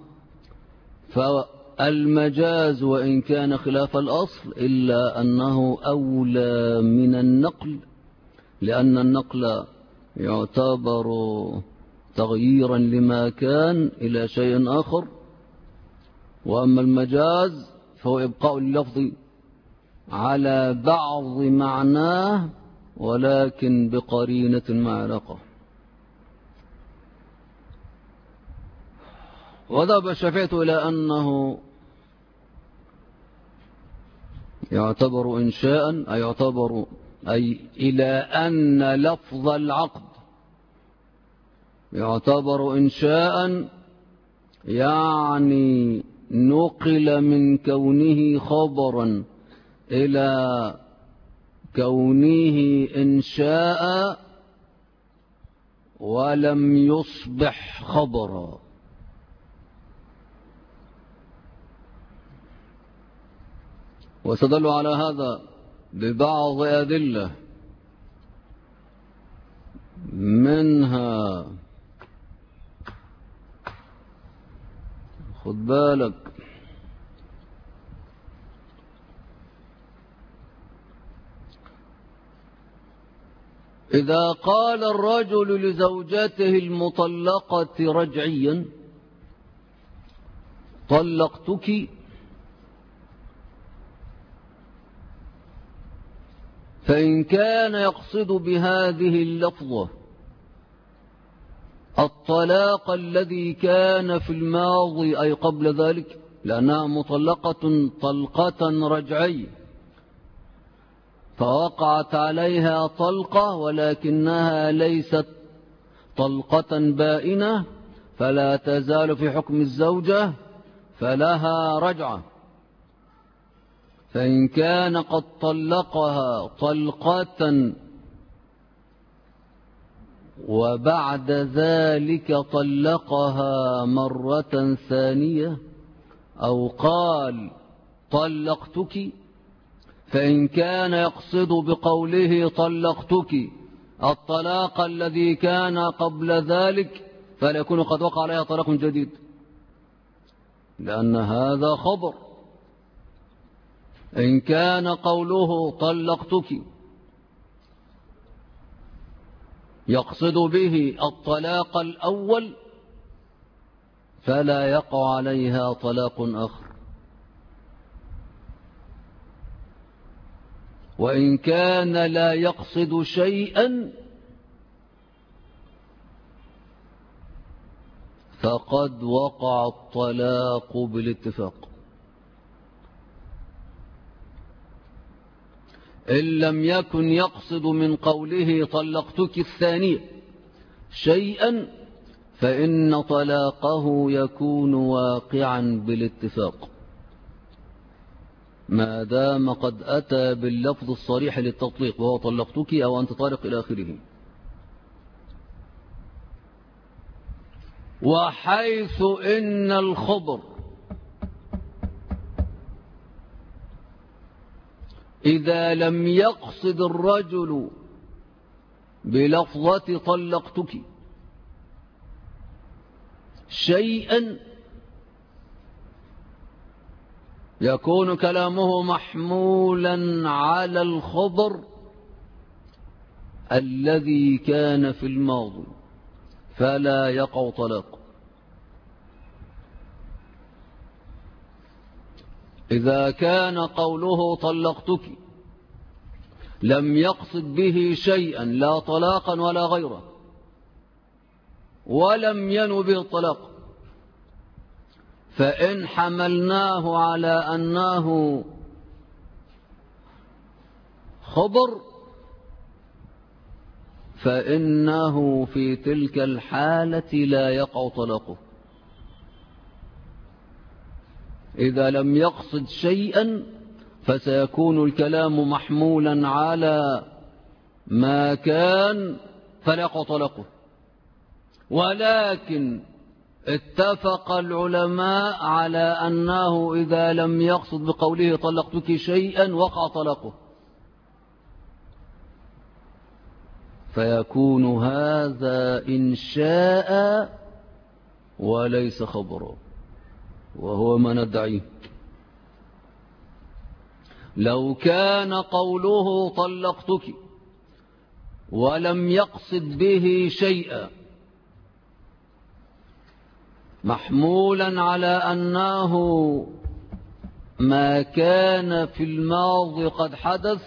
فالمجاز وإن كان خلاف الأصل إلا أنه أولى من النقل، لأن النقل يعتبر تغييرا لما كان إلى شيء آخر، وأما المجاز فهو إبقاء اللفظ على بعض معناه ولكن بقرينة مع علاقة. وذهب الشافعي إلى أنه يعتبر إنشاء، أي إلى أن لفظ العقد يعتبر إنشاء يعني نقل من كونه خبرا إلى كونه إنشاء ولم يصبح خبرا. وستدل على هذا ببعض أدلة، منها خد بالك إذا قال الرجل لزوجته المطلقة رجعيا طلقتك، فإن كان يقصد بهذه اللفظة الطلاق الذي كان في الماضي أي قبل ذلك، لأنها مطلقة طلقة رجعية فوقعت عليها طلقة ولكنها ليست طلقة بائنة، فلا تزال في حكم الزوجة فلها رجعة. فإن كان قد طلقها طلقة وبعد ذلك طلقها مرة ثانية أو قال طلقتك، فإن كان يقصد بقوله طلقتك الطلاق الذي كان قبل ذلك فليكون قد وقع عليها طلاق جديد، لأن هذا خبر. إن كان قوله طلقتك يقصد به الطلاق الأول فلا يقع عليها طلاق آخر. وإن كان لا يقصد شيئا فقد وقع الطلاق بالاتفاق، إن لم يكن يقصد من قوله طلقتك الثانية شيئا فإن طلاقه يكون واقعا بالاتفاق ما دام قد أتى باللفظ الصريح للتطليق وهو طلقتك أو أنت طالق إلى آخره. وحيث إن الخبر إذا لم يقصد الرجل بلفظة طلقتك شيئا يكون كلامه محمولا على الخبر الذي كان في الماضي فلا يقع طلاق. إذا كان قوله طلقتك لم يقصد به شيئا لا طلاقا ولا غيره ولم ينو به الطلاق، فإن حملناه على أنه خبر فإنه في تلك الحالة لا يقع طلاقه. إذا لم يقصد شيئا فسيكون الكلام محمولا على ما كان فلا يقع طلاقه. ولكن اتفق العلماء على أنه إذا لم يقصد بقوله طلقتك شيئا وقع طلاقه، فيكون هذا إنشاء وليس خبرا، وهو ما ندعيه. لو كان قوله طلقتك ولم يقصد به شيئا محمولا على أنه ما كان في الماضي قد حدث،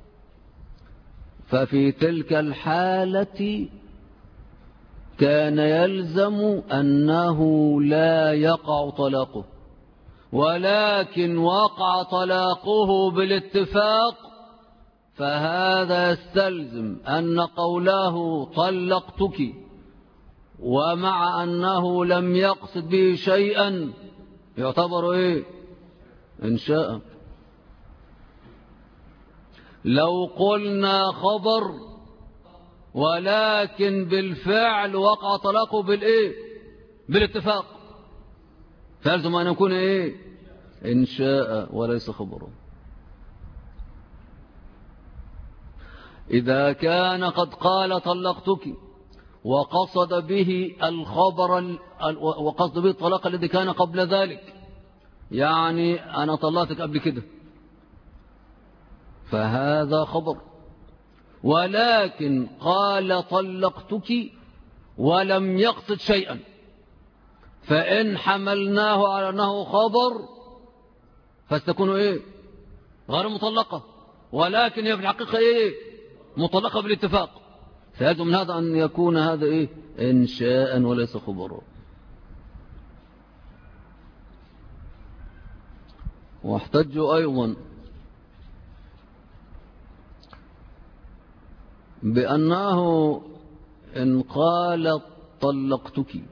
ففي تلك الحالة كان يلزم أنه لا يقع طلاقه. ولكن وقع طلاقه بالاتفاق، فهذا يستلزم أن قوله طلقتك ومع أنه لم يقصد به شيئا يعتبر إيه؟ إنشاء. لو قلنا خبر ولكن بالفعل وقع طلاقه بالإيه؟ بالاتفاق، فلزم أن يكون إيه؟ إنشاء وليس خبرا. إذا كان قد قال طلقتك وقصد به الخبر وقصد به الطلاق الذي كان قبل ذلك، يعني أنا طلقتك قبل كده، فهذا خبر. ولكن قال طلقتك ولم يقصد شيئا، فإن حملناه على أنه خبر فستكون إيه؟ غير مطلقة، ولكن هي في الحقيقة إيه؟ مطلقة بالاتفاق. فيجب من هذا أن يكون هذا إيه؟ إنشاء وليس خبرا. واحتجوا أيضا بأنه إن قال طلقتك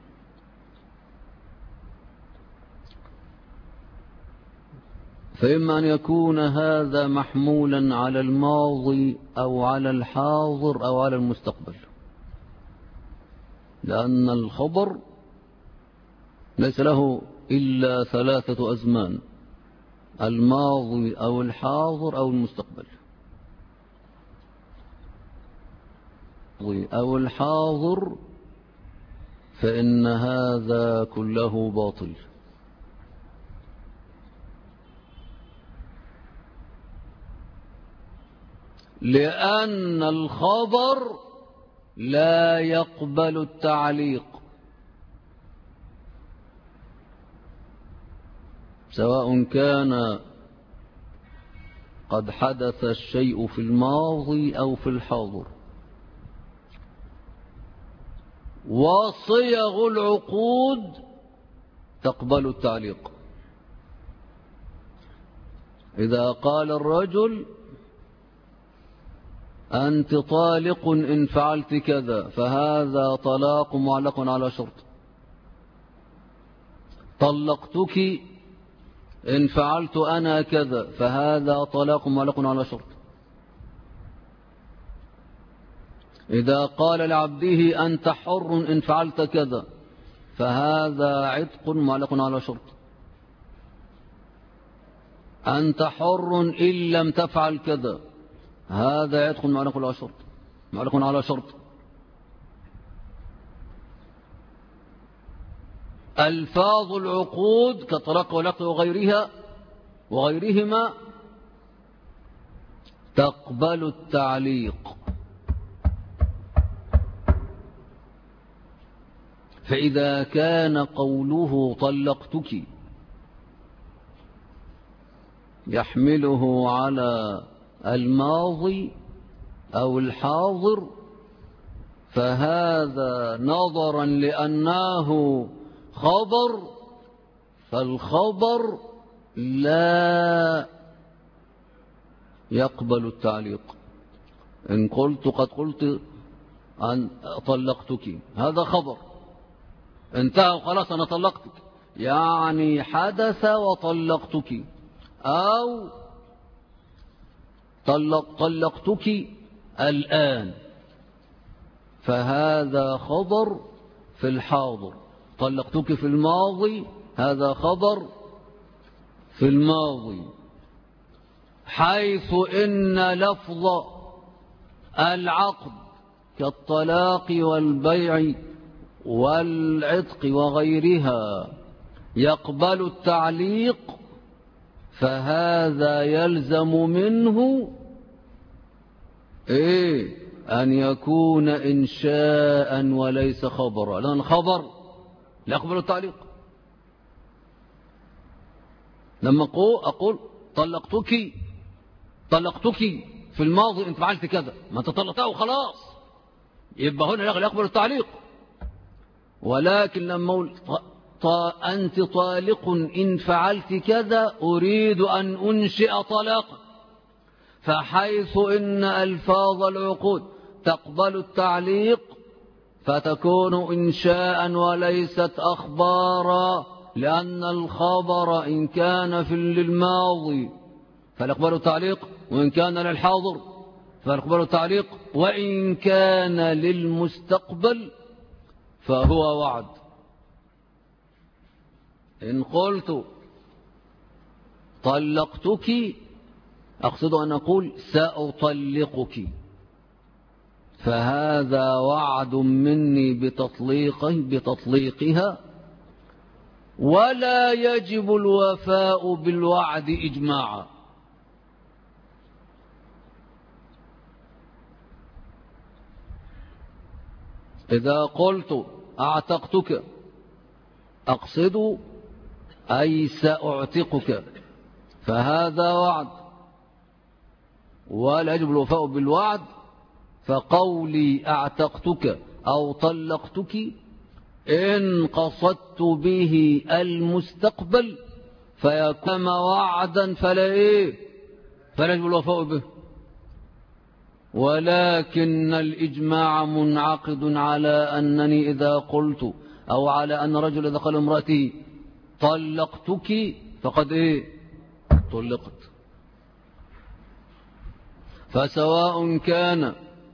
فإما أن يكون هذا محمولا على الماضي أو على الحاضر أو على المستقبل، لأن الخبر ليس له إلا 3 أزمان: الماضي أو الحاضر أو المستقبل. أو الحاضر فإن هذا كله باطل، لأن الخبر لا يقبل التعليق، سواء كان قد حدث الشيء في الماضي أو في الحاضر. وصيغ العقود تقبل التعليق. إذا قال الرجل أنت طالق إن فعلت كذا، فهذا طلاق معلق على شرط. طلقتك إن فعلت أنا كذا، فهذا طلاق معلق على شرط. إذا قال لعبده أنت حر إن فعلت كذا، فهذا عتق معلق على شرط. أنت حر إن لم تفعل كذا، هذا عتق معلق على شرط، معلق على شرط. ألفاظ العقود كطلاق ولقي وغيرهما تقبل التعليق. فإذا كان قوله طلقتك يحمله على الماضي أو الحاضر، فهذا نظرا لأنه خبر، فالخبر لا يقبل التعليق. إن قلت قد قلت أن طلقتك، هذا خبر انتهى وخلاص أنا طلقتك، يعني حدث وطلقتك، أو طلقتك الآن، فهذا خبر في الحاضر. طلقتك في الماضي، هذا خبر في الماضي، حيث إن لفظ العقد كالطلاق والبيع والعتق وغيرها يقبل التعليق، فهذا يلزم منه أن يكون إنشاء وليس خبرا، لأن الخبر لا يقبل التعليق. لما أقول طلقتك في الماضي أنت فعلت كذا، ما أنت طلقتها وخلاص، يبقى هنا لا يقبل التعليق. ولكن لما أقول أنت طالق إن فعلت كذا، أريد أن أنشئ طلاقا، فحيث إن ألفاظ العقود تقبل التعليق، فتكون إنشاء وليست أخبارا، لأن الخبر إن كان في للماضي فالإقبال التعليق، وإن كان للحاضر فالإقبال التعليق، وإن كان للمستقبل فهو وعد. إن قلت طلقتك أقصد أن أقول سأطلقك، فهذا وعد مني بتطليقها، ولا يجب الوفاء بالوعد إجماعا. إذا قلت أعتقتك أقصد أي سأعتقك، فهذا وعد ولا يجب الوفاء بالوعد. فقولي أعتقتك أو طلقتك إن قصدت به المستقبل فيكون وعدا فلا يجب الوفاء به. ولكن الإجماع منعقد على أنني إذا قلت أو على أن رجل إذا قال امرأتي طلقتك فقد طلقت. فسواء كان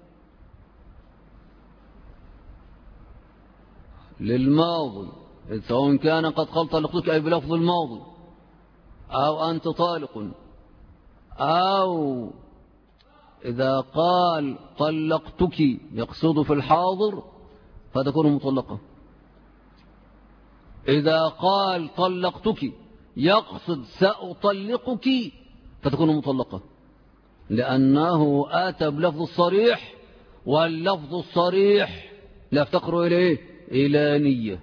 للماضي، سواء كان قد قال طلقتك أي بلفظ الماضي، أو أنت طالق، أو إذا قال طلقتك يقصد في الحاضر فتكون مطلقة. إذا قال طلقتك يقصد سأطلقك فتكون مطلقة، لأنه آتى بلفظ الصريح، واللفظ الصريح لا يفتقر إلى نية.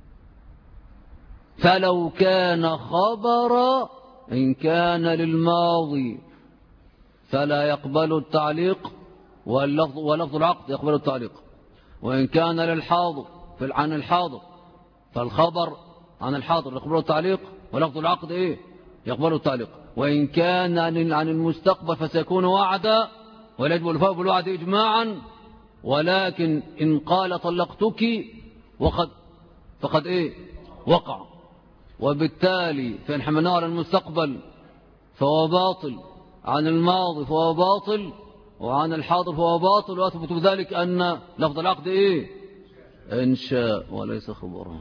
فلو كان خبرا إن كان للماضي فلا يقبل التعليق، ولفظ العقد يقبل التعليق. وإن كان للحاضر عن الحاضر فالخبر عن الحاضر يقبل التعليق، ولفظ العقد يقبل التعليق. وإن كان عن المستقبل فسيكون وعدا ولا يجب الوفاء بالوعد إجماعا. ولكن إن قال طلقتك فقد وقع، وبالتالي فإن حملناه على المستقبل فهو باطل، عن الماضي فهو باطل، وعن الحاضر فهو باطل. وأثبت بذلك أن لفظ العقد إنشاء وليس خبرا.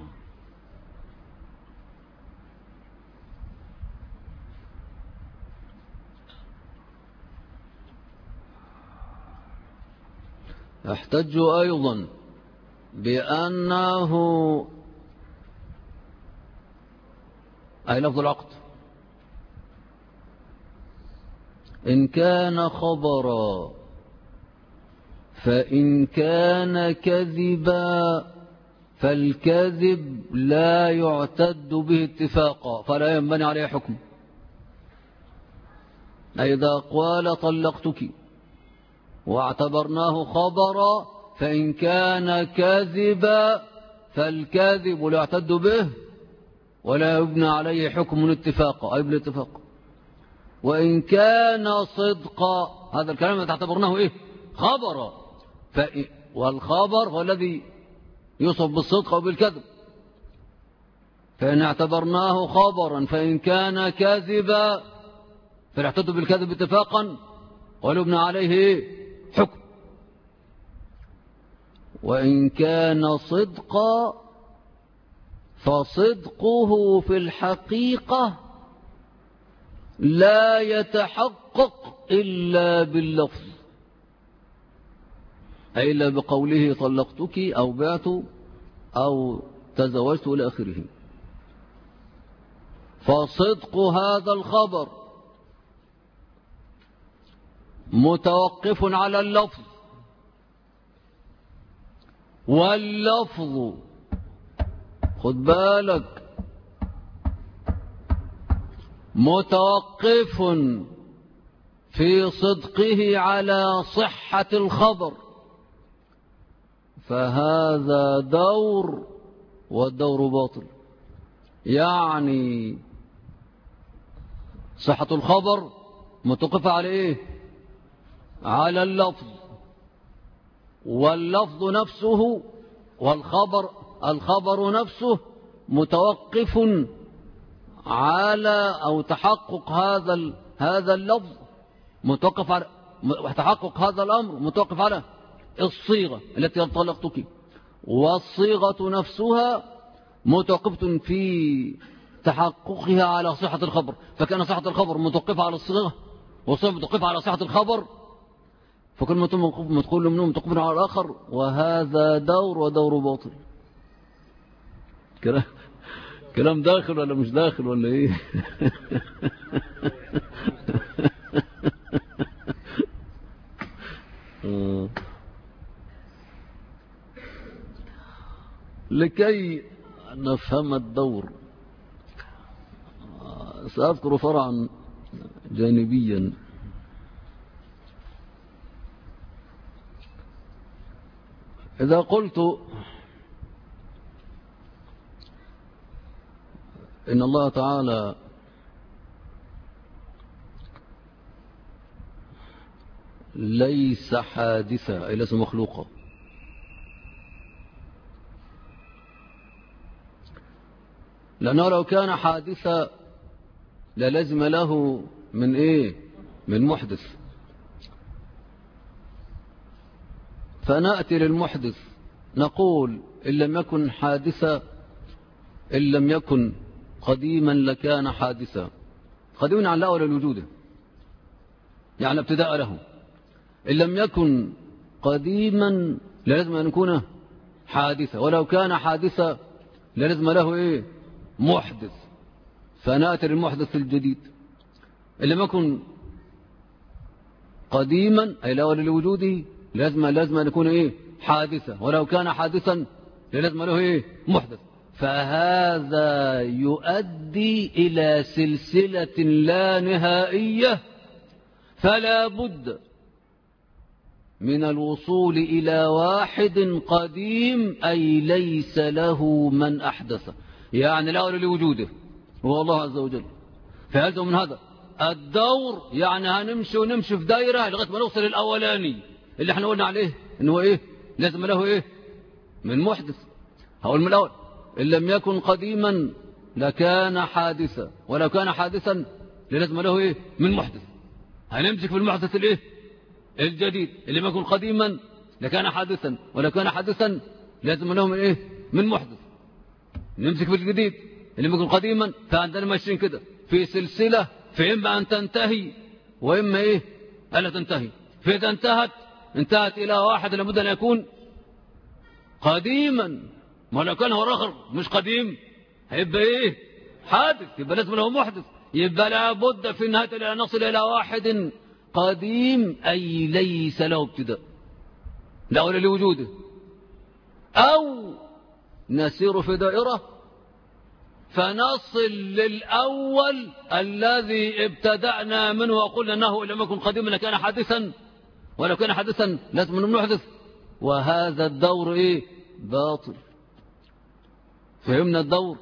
احتج أيضا بأنه أي لفظ العقد إن كان خبرا، فإن كان كذبا فالكذب لا يعتد به اتفاقا فلا ينبني عليه حكم. إذا قال طلقتك واعتبرناه خبرا فإن كان كذبا فالكاذب لا يعتد به ولا يبنى عليه حكم اتفاقا أي بالاتفاق. وإن كان صدقا، هذا الكلام تعتبرناه خبرا، والخبر هو الذي يوصف بالصدق أو بالكذب. فإن اعتبرناه خبرا فإن كان كاذبا فلا يعتد بالكذب اتفاقا ولا يبنى عليه حكم. وإن كان صدقا فصدقه في الحقيقة لا يتحقق إلا باللفظ، أي إلا بقوله طلقتك أو بعت أو تزوجت إلى آخره. فصدق هذا الخبر متوقف على اللفظ، واللفظ خد بالك متوقف في صدقه على صحة الخبر، فهذا دور والدور باطل. يعني صحة الخبر متوقفة على على اللفظ، واللفظ نفسه الخبر نفسه متوقف على أو تحقق هذا اللفظ متوقف على تحقق هذا الأمر متوقف على الصيغة التي طلقتك، والصيغة نفسها متوقفة في تحققها على صحة الخبر، فكان صحة الخبر متوقفة على الصيغة والصيغة متوقفة على صحة الخبر، فكل ما تقول منهم متوقفين على الآخر، وهذا دور ودور باطل. كلام داخل ولا مش داخل ولا ايه؟ لكي نفهم الدور سأذكر فرعا جانبيا. إذا قلت إن الله تعالى ليس حادثا أي ليس مخلوقا، لأنه لو كان حادثا للزم له من إيه؟ من محدث، فنأتي للمحدث نقول إن لم يكن حادثا، إن لم يكن قديما لكان حادثا. قديما على الأول الوجود يعني ابتداء له، إن لم يكن قديما لازم أن يكون حادثا، ولو كان حادثا لازم له إيه؟ محدث، فنأتي للمحدث الجديد. إن لم يكن قديما أي الأول لوجوده لازم أن يكون إيه؟ حادثا، ولو كان حادثا لازم له إيه؟ محدث. فهذا يؤدي إلى سلسلة لا نهائية، فلا بد من الوصول إلى واحد قديم أي ليس له من أحدث، يعني الأول لوجوده هو الله عز وجل. فيلزم من هذا الدور، يعني هنمشي في دائرة لغاية ما نوصل الأولاني اللي احنا قلنا عليه إنه إيه؟ لازم له إيه؟ من محدث. هقول من الأول إن لم يكن قديما لكان حادثا، ولو كان حادثا لازم له إيه؟ من محدث. هنمسك في المحدث الإيه؟ الجديد. اللي لم يكن قديما لكان حادثا، ولو كان حادثا لازم له من إيه؟ من محدث. نمسك في الجديد اللي لم يكن قديما، فعندنا ماشيين كده في سلسلة، فإما أن تنتهي وإما إيه؟ ألا تنتهي. فإذا انتهت إلى واحد لابد أن يكون قديما، ما لو كان هو الآخر مش قديم هيبقى إيه؟ حادث، يبقى لازم له محدث. يبقى لابد في النهاية أن نصل إلى واحد قديم أي ليس له ابتداء لا ولا لوجوده، أو نسير في دائرة فنصل للأول الذي ابتدأنا منه وقلنا أنه لم يكن قديما لكان حادثا، ولو كان حادثا لازم أن نحدث، وهذا الدور إيه؟ باطل. فهمنا الدور؟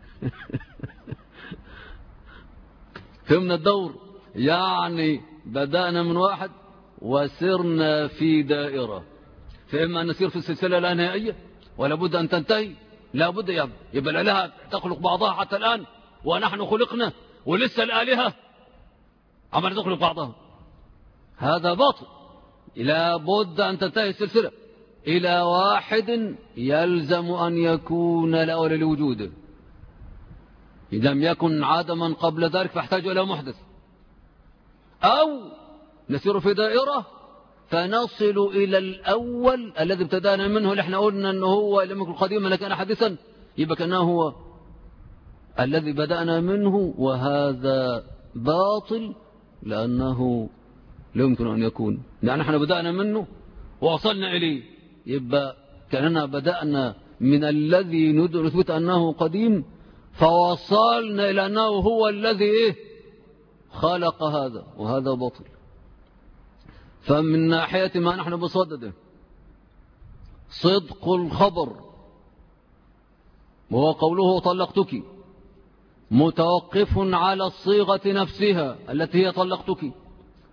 فهمنا الدور؟ يعني بدأنا من واحد وسرنا في دائرة، فإما أن نسير في السلسلة لا نهائية ولا بد أن تنتهي، لا بد يبقى الآلهة تخلق بعضها حتى الآن ونحن خلقنا ولسه الآلهة عمال تخلق بعضها، هذا باطل. لا بد أن تنتهي السلسلة إلى واحد يلزم أن يكون الأول لوجوده، إذا لم يكن عدما قبل ذلك فاحتاج إلى محدث، أو نسير في دائرة فنصل إلى الأول الذي ابتدأنا منه اللي احنا قلنا أنه هو لم يكن قديما لكان حديثا، يبقى كأنه هو الذي بدأنا منه، وهذا باطل لأنه لا يمكن أن يكون، لأن احنا بدأنا منه ووصلنا إليه، يبقى كأننا بدأنا من الذي نثبت أنه قديم فوصلنا إلى أنه هو الذي إيه؟ خلق هذا، وهذا باطل. فمن ناحية ما نحن بصدده صدق الخبر وهو قوله طلقتك متوقف على الصيغة نفسها التي هي طلقتك،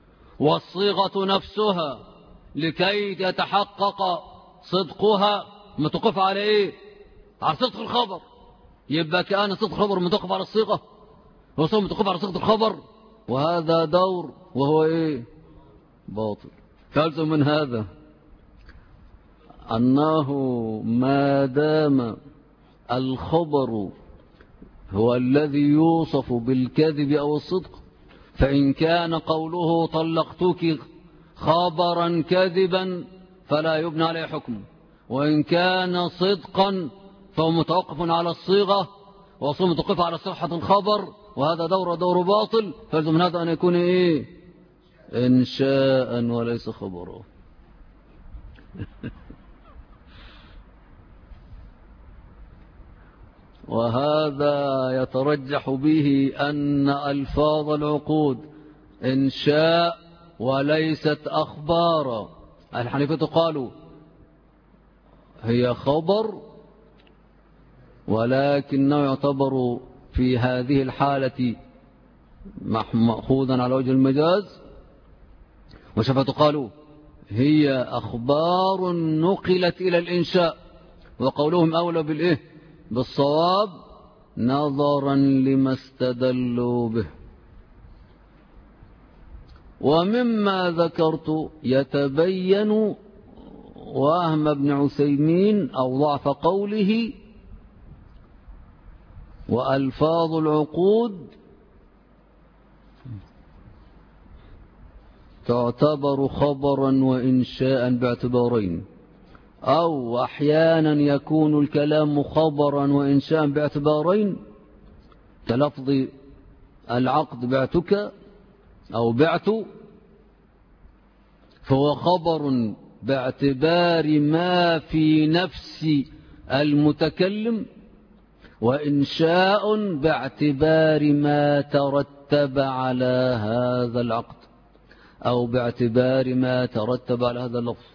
والصيغة نفسها لكي يتحقق صدقها متوقف على إيه؟ على صدق الخبر. يبقى كأن صدق الخبر متوقف على الصيغة، هو متوقف على صدق الخبر، وهذا دور وهو إيه؟ باطل. فالزم من هذا أنه ما دام الخبر هو الذي يوصف بالكذب أو الصدق، فإن كان قوله طلقتك خبرا كذبا فلا يبنى عليه حكم، وإن كان صدقا فهو متوقف على الصيغة وأصلا متوقف على صحة الخبر، وهذا دور باطل. فلزم من هذا أن يكون إيه؟ إنشاء وليس خبرا. وهذا يترجح به أن ألفاظ العقود إنشاء وليست أخبارا. الحنيفة قالوا هي خبر ولكنه يعتبر في هذه الحالة مأخوذا على وجه المجاز، والشافعية قالوا هي أخبار نقلت إلى الإنشاء، وقولهم أولى بالإيه؟ بالصواب نظرا لما استدلوا به. ومما ذكرت يتبين وهم ابن عثيمين أو ضعف قوله وألفاظ العقود تعتبر خبرا وإنشاء باعتبارين، أو أحيانا يكون الكلام خبرا وإنشاء باعتبارين، كلفظ العقد بعتك أو بعت، فهو خبر باعتبار ما في نفس المتكلم، وإنشاء باعتبار ما ترتب على هذا العقد أو باعتبار ما ترتب على هذا اللفظ.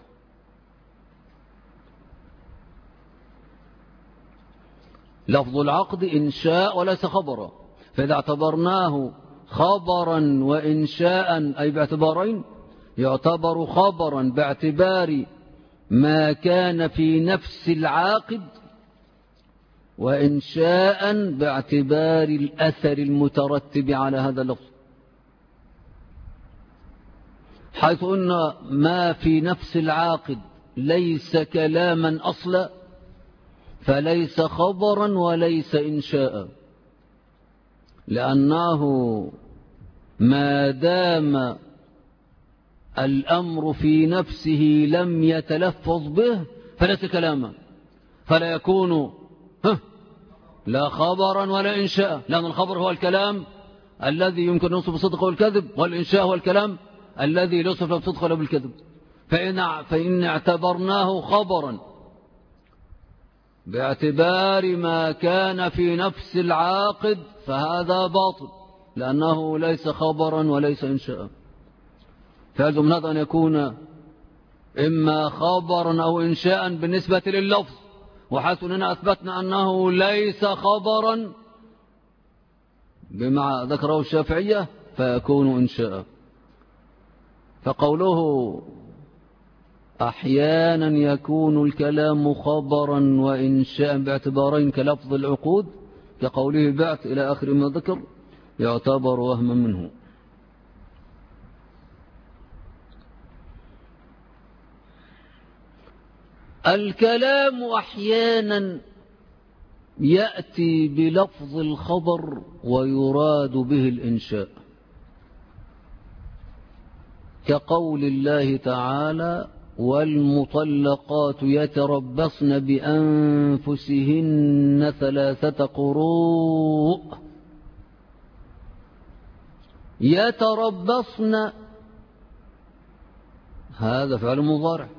لفظ العقد إنشاء وليس خبرا، فإذا اعتبرناه خبرا وإنشاء أي باعتبارين، يعتبر خبرا باعتبار ما كان في نفس العاقد، وإنشاء باعتبار الأثر المترتب على هذا اللفظ، حيث أن ما في نفس العاقد ليس كلاما أصلا فليس خبرا وليس إنشاء، لأنه ما دام الأمر في نفسه لم يتلفظ به فليس كلاما، فلا يكون لا خبرا ولا إنشاء، لأن الخبر هو الكلام الذي يمكن أن يوصف بالصدق والكذب، والإنشاء هو الكلام الذي لا يوصف بالصدق ولا بالكذب. فإن اعتبرناه خبرا باعتبار ما كان في نفس العاقد فهذا باطل، لأنه ليس خبرا وليس إنشاء. فيلزم من هذا أن يكون إما خبرا أو إنشاء بالنسبة لللفظ، وحيث أننا أثبتنا أنه ليس خبرا بما ذكره الشافعية فيكون إنشاء. فقوله أحيانا يكون الكلام خبرا وإنشاء باعتبارين كلفظ العقود كقوله بعت إلى آخر ما ذكر يعتبر وهما منه. الكلام أحيانا يأتي بلفظ الخبر ويراد به الإنشاء، كقول الله تعالى والمطلقات يتربصن بأنفسهن 3 قروء. يتربصن هذا فعل مضارع،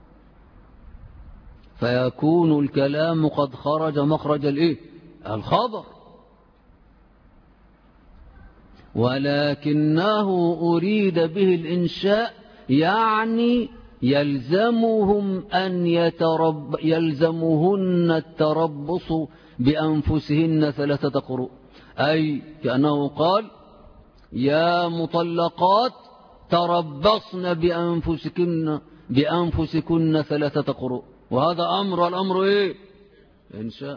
فيكون الكلام قد خرج مخرج الخبر، ولكنه أريد به الإنشاء، يعني يلزمهن التربص بأنفسهن 3 قروء، أي كأنه قال يا مطلقات تربصن بأنفسكن 3 قروء، وهذا أمر، والأمر إيه؟ إنشاء.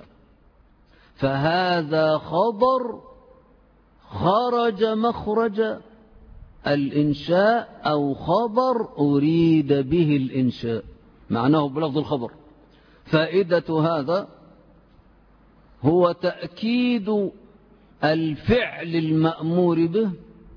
فهذا خبر خرج مخرج الإنشاء، أو خبر أريد به الإنشاء، معناه بلفظ الخبر. فائدة هذا هو تأكيد الفعل المأمور به،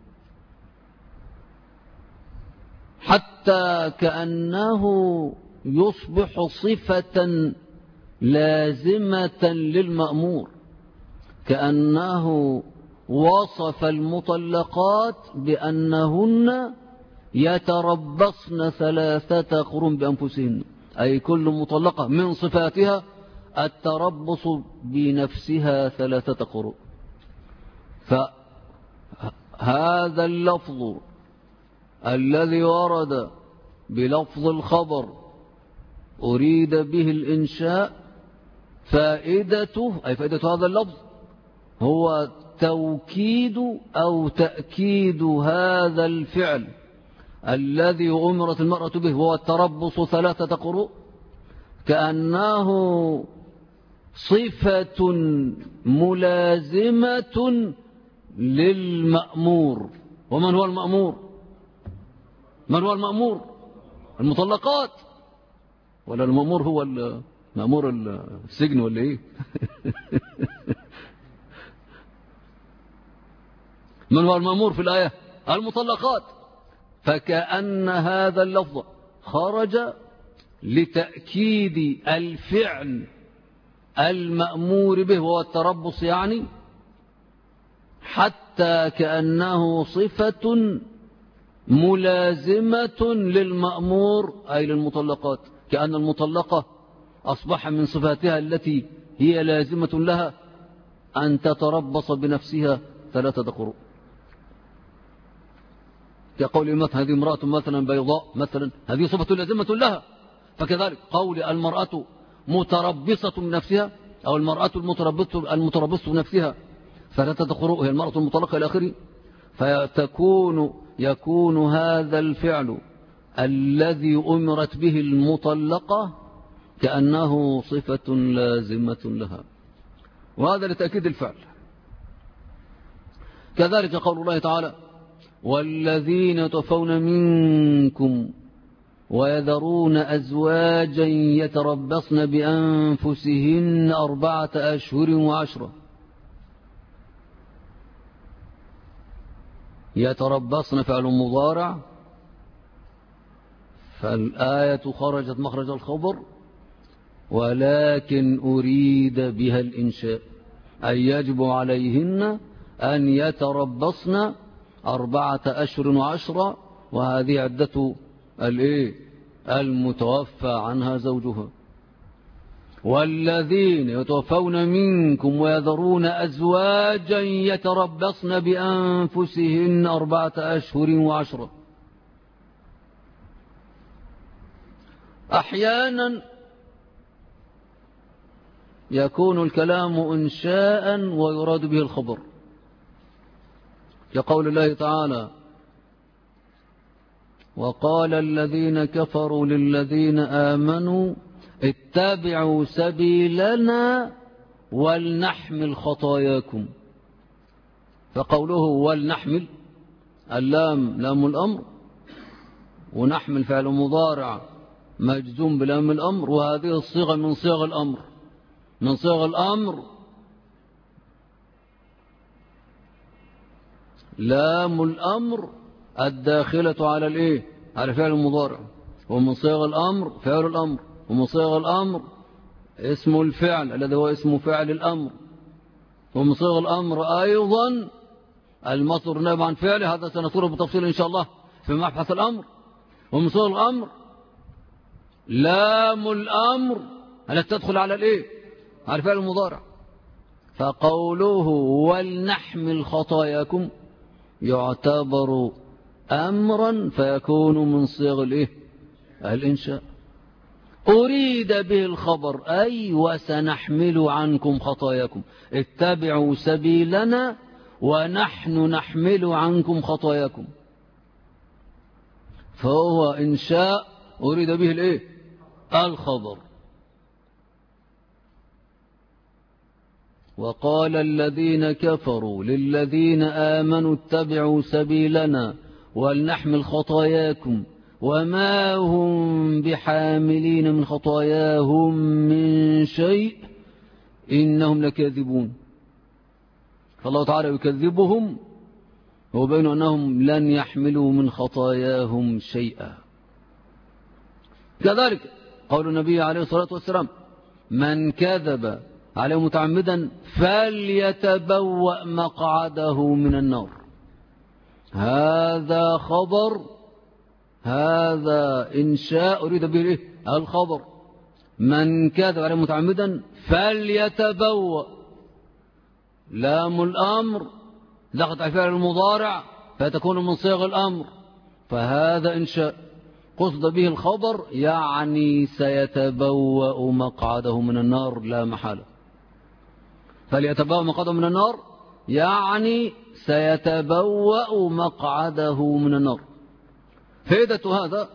حتى كأنه يصبح صفة لازمة للمأمور، كأنه وصف المطلقات بأنهن يتربصن 3 قرون بأنفسهن، أي كل مطلقة من صفاتها التربص بنفسها 3 قرون. فهذا اللفظ الذي ورد بلفظ الخبر أريد به الإنشاء، فائدته أي فائدة هذا اللفظ هو توكيد أو تأكيد هذا الفعل الذي أمرت المرأة به، وهو التربص 3 قروء، كأنه صفة ملازمة للمأمور. ومن هو المأمور؟ من هو المأمور؟ المطلقات. ولا المأمور هو مأمور السجن ولا ايه؟ من هو المأمور في الآية؟ المطلقات. فكأن هذا اللفظ خرج لتأكيد الفعل المأمور به، وهو التربص يعني، حتى كأنه صفة ملازمة للمأمور أي للمطلقات، كأن المطلقة أصبح من صفاتها التي هي لازمة لها أن تتربص بنفسها 3 قروء. كقول مثلا هذه امرأة مثلا بيضاء مثلا، هذه صفة لازمة لها. فكذلك قول المرأة متربصة بنفسها، أو المرأة المتربصة بنفسها 3 قروء، هي المرأة المطلقة إلى آخره. يكون هذا الفعل الذي أمرت به المطلقة كأنه صفة لازمة لها، وهذا لتأكيد الفعل. كذلك قول الله تعالى: والذين يتوفون منكم ويذرون أزواجا يتربصن بأنفسهن 4 أشهر و10. يتربصن فعل مضارع، فالآية خرجت مخرج الخبر، ولكن أريد بها الإنشاء، أي يجب عليهن أن يتربصن 4 أشهر و10، وهذه عدة المتوفى عنها زوجها. والذين يتوفون منكم ويذرون أزواجا يتربصن بأنفسهن 4 أشهر و10. أحيانا يكون الكلام إنشاء ويراد به الخبر، كقول الله تعالى: وقال الذين كفروا للذين آمنوا اتبعوا سبيلنا ولنحمل خطاياكم. فقوله ولنحمل، اللام لام الأمر، ونحمل فعل مضارع مجزوم بلام الأمر، وهذه الصيغة من صيغ الأمر، من صيغ الأمر. لام الأمر الداخلة على على فعل المضارع، ومن صيغ الأمر فعل الأمر، ومن صيغ الأمر اسم الفعل الذي هو اسم فعل الأمر، ومن صيغ الأمر أيضا المصدر نائب عن فعله، هذا سنذكره بتفصيل إن شاء الله في مبحث الأمر. ومن صيغ الأمر لام الأمر التي تدخل على على فعل المضارع. فقوله ولنحمل خطاياكم يعتبر أمرا، فيكون من صيغ الإنشاء. أريد به الخبر، أي وسنحمل عنكم خطاياكم، اتبعوا سبيلنا ونحن نحمل عنكم خطاياكم. فهو إنشاء أريد به الخبر، وقال الذين كفروا للذين آمنوا اتبعوا سبيلنا ولنحمل خطاياكم وما هم بحاملين من خطاياهم من شيء إنهم لكاذبون. فالله تعالى يكذبهم وبين أنهم لن يحملوا من خطاياهم شيئا. كذلك قول النبي عليه الصلاة والسلام من كذب عليه متعمدا فليتبوأ مقعده من النار. هذا خبر، هذا إنشاء أريد به الخبر. من كذب عليه متعمدا فليتبوأ، لام الأمر لقد فعل المضارع فتكون من صيغ الأمر، فهذا إنشاء قصد به الخبر، يعني سيتبوأ مقعده من النار لا محالة. فليتبوأ مقعده من النار يعني سيتبوأ مقعده من النار. فائدة هذا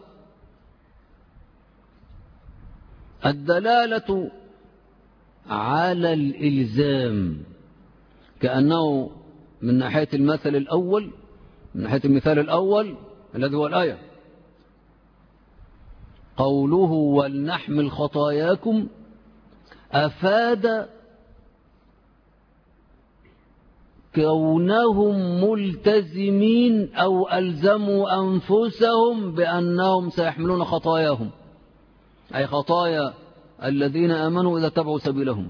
الدلالة على الإلزام، كأنه من ناحية المثل الأول، من ناحية المثال الأول الذي هو الآية قوله ولنحمل خطاياكم أفاد كونهم ملتزمين أو ألزموا أنفسهم بأنهم سيحملون خطاياهم، أي خطايا الذين آمنوا إذا تبعوا سبيلهم.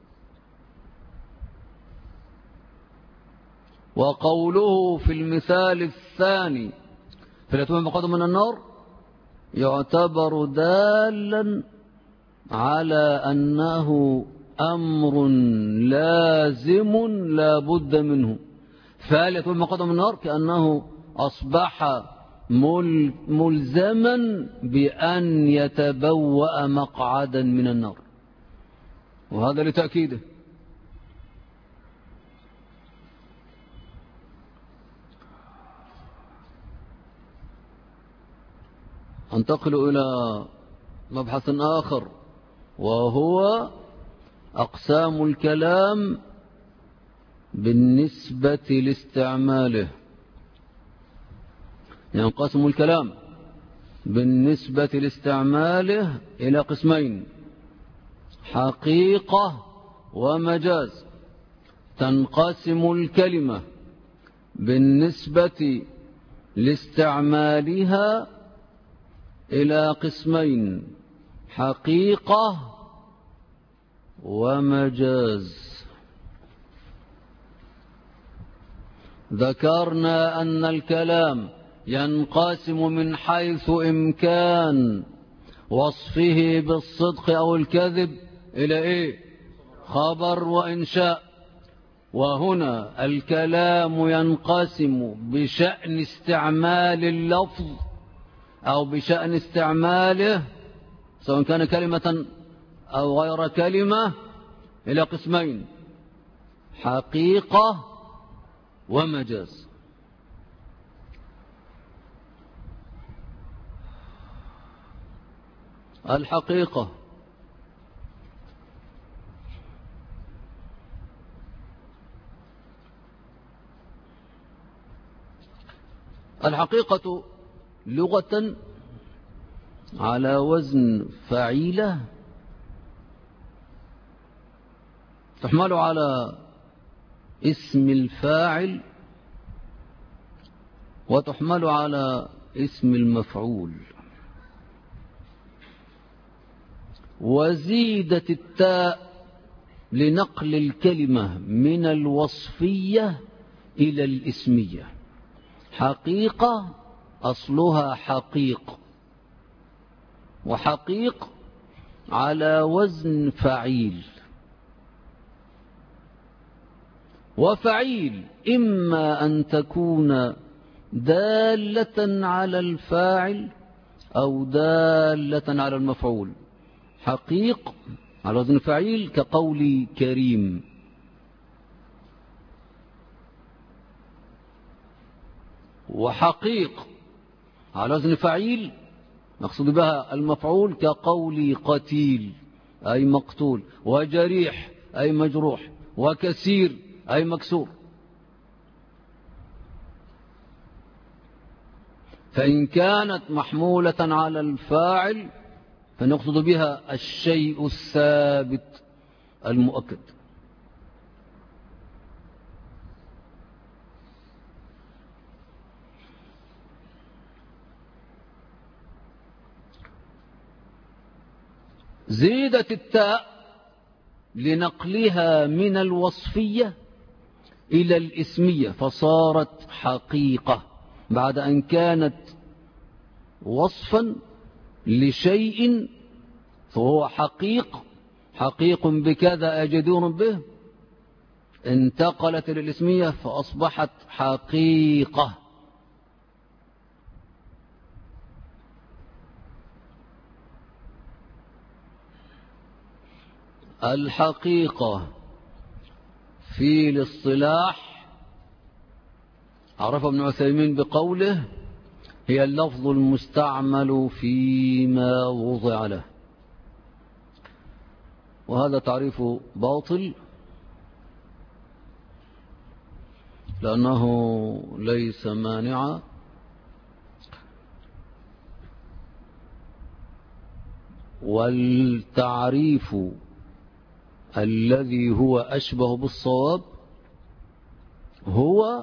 وقوله في المثال الثاني فليتبوأ مقعده من النار يعتبر دالا على أنه أمر لازم لا بد منه. فليتبوأ مقعده من النار كأنه أصبح ملزما بأن يتبوأ مقعدا من النار، وهذا لتأكيده. أنتقل إلى مبحث آخر وهو أقسام الكلام بالنسبة لاستعماله. ينقسم الكلام بالنسبة لاستعماله إلى قسمين: حقيقة ومجاز. تنقسم الكلمة بالنسبة لاستعمالها إلى قسمين: حقيقة ومجاز. ذكرنا أن الكلام ينقسم من حيث إمكان وصفه بالصدق أو الكذب إلى خبر وإنشاء. وهنا الكلام ينقسم بشأن استعمال اللفظ أو بشأن استعماله سواء كان كلمة أو غير كلمة إلى قسمين: حقيقة ومجاز. الحقيقة لغة على وزن فعيلة، تحمل على اسم الفاعل وتحمل على اسم المفعول، وزيدت التاء لنقل الكلمة من الوصفية إلى الاسمية. حقيقة أصلها حقيق، وحقيق على وزن فعيل. وفعيل إما أن تكون دالة على الفاعل أو دالة على المفعول. حقيق على وزن فعيل كقول كريم، وحقيق على وزن فعيل مقصود بها المفعول كقول قتيل أي مقتول، وجريح أي مجروح، وكثير أي مكسور. فإن كانت محمولة على الفاعل فنقصد بها الشيء الثابت المؤكد. زيدت التاء لنقلها من الوصفية إلى الاسمية فصارت حقيقة بعد أن كانت وصفا لشيء فهو حقيق بكذا أجدور به، انتقلت إلى الاسمية فأصبحت حقيقة. الحقيقة في الاصطلاح عرف ابن عثيمين بقوله هي اللفظ المستعمل فيما وضع له، وهذا تعريف باطل لأنه ليس مانعا، والتعريف الذي هو أشبه بالصواب هو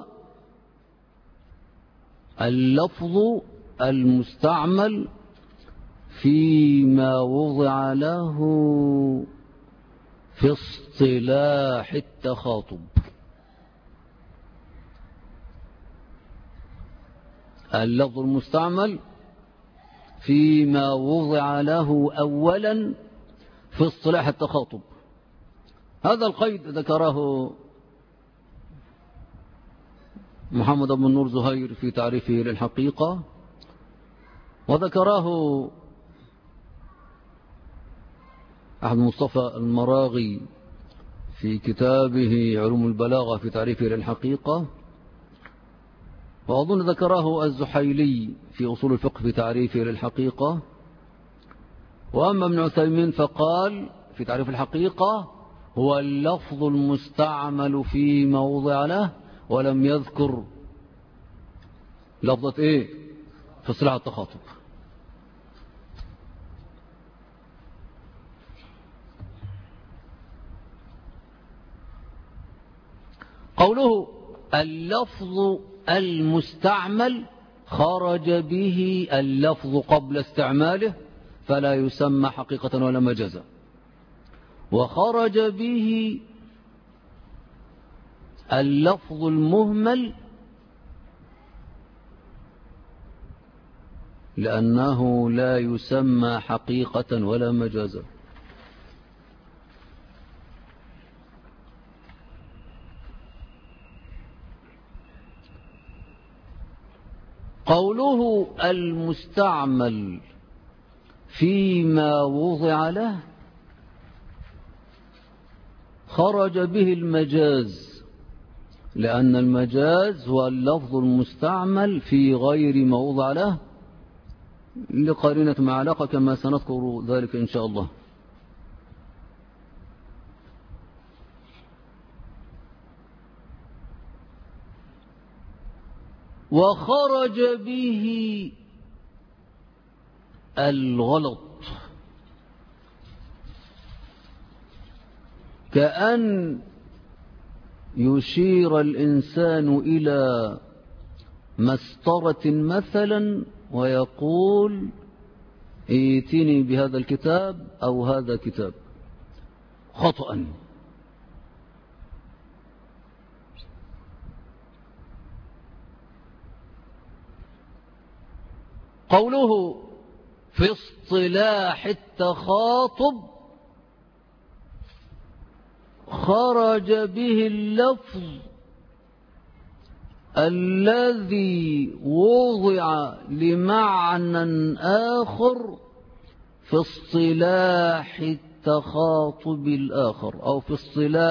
اللفظ المستعمل فيما وضع له في اصطلاح التخاطب. اللفظ المستعمل فيما وضع له أولا في اصطلاح التخاطب. هذا القيد ذكره محمد بن نور زهير في تعريفه للحقيقة، وذكره أحمد مصطفى المراغي في كتابه علوم البلاغة في تعريفه للحقيقة، وأظن ذكره الزحيلي في أصول الفقه في تعريفه للحقيقة. وأما ابن عثيمين فقال في تعريف الحقيقة هو اللفظ المستعمل في موضع له، ولم يذكر لفظة ايه في اصطلاح التخاطب. قوله اللفظ المستعمل خرج به اللفظ قبل استعماله فلا يسمى حقيقة ولا مجازا، وخرج به اللفظ المهمل لأنه لا يسمى حقيقة ولا مجازا. قوله المستعمل فيما وضع له خرج به المجاز، لأن المجاز هو اللفظ المستعمل في غير ما وضع له لقرينة مع علاقة كما سنذكر ذلك إن شاء الله. وخرج به الغلط، كأن يشير الإنسان إلى مسطرة مثلا ويقول ائتني بهذا الكتاب أو هذا كتاب خطأ. قوله في اصطلاح التخاطب خرج به اللفظ الذي وضع لمعنى آخر في اصطلاح التخاطب الآخر، أو في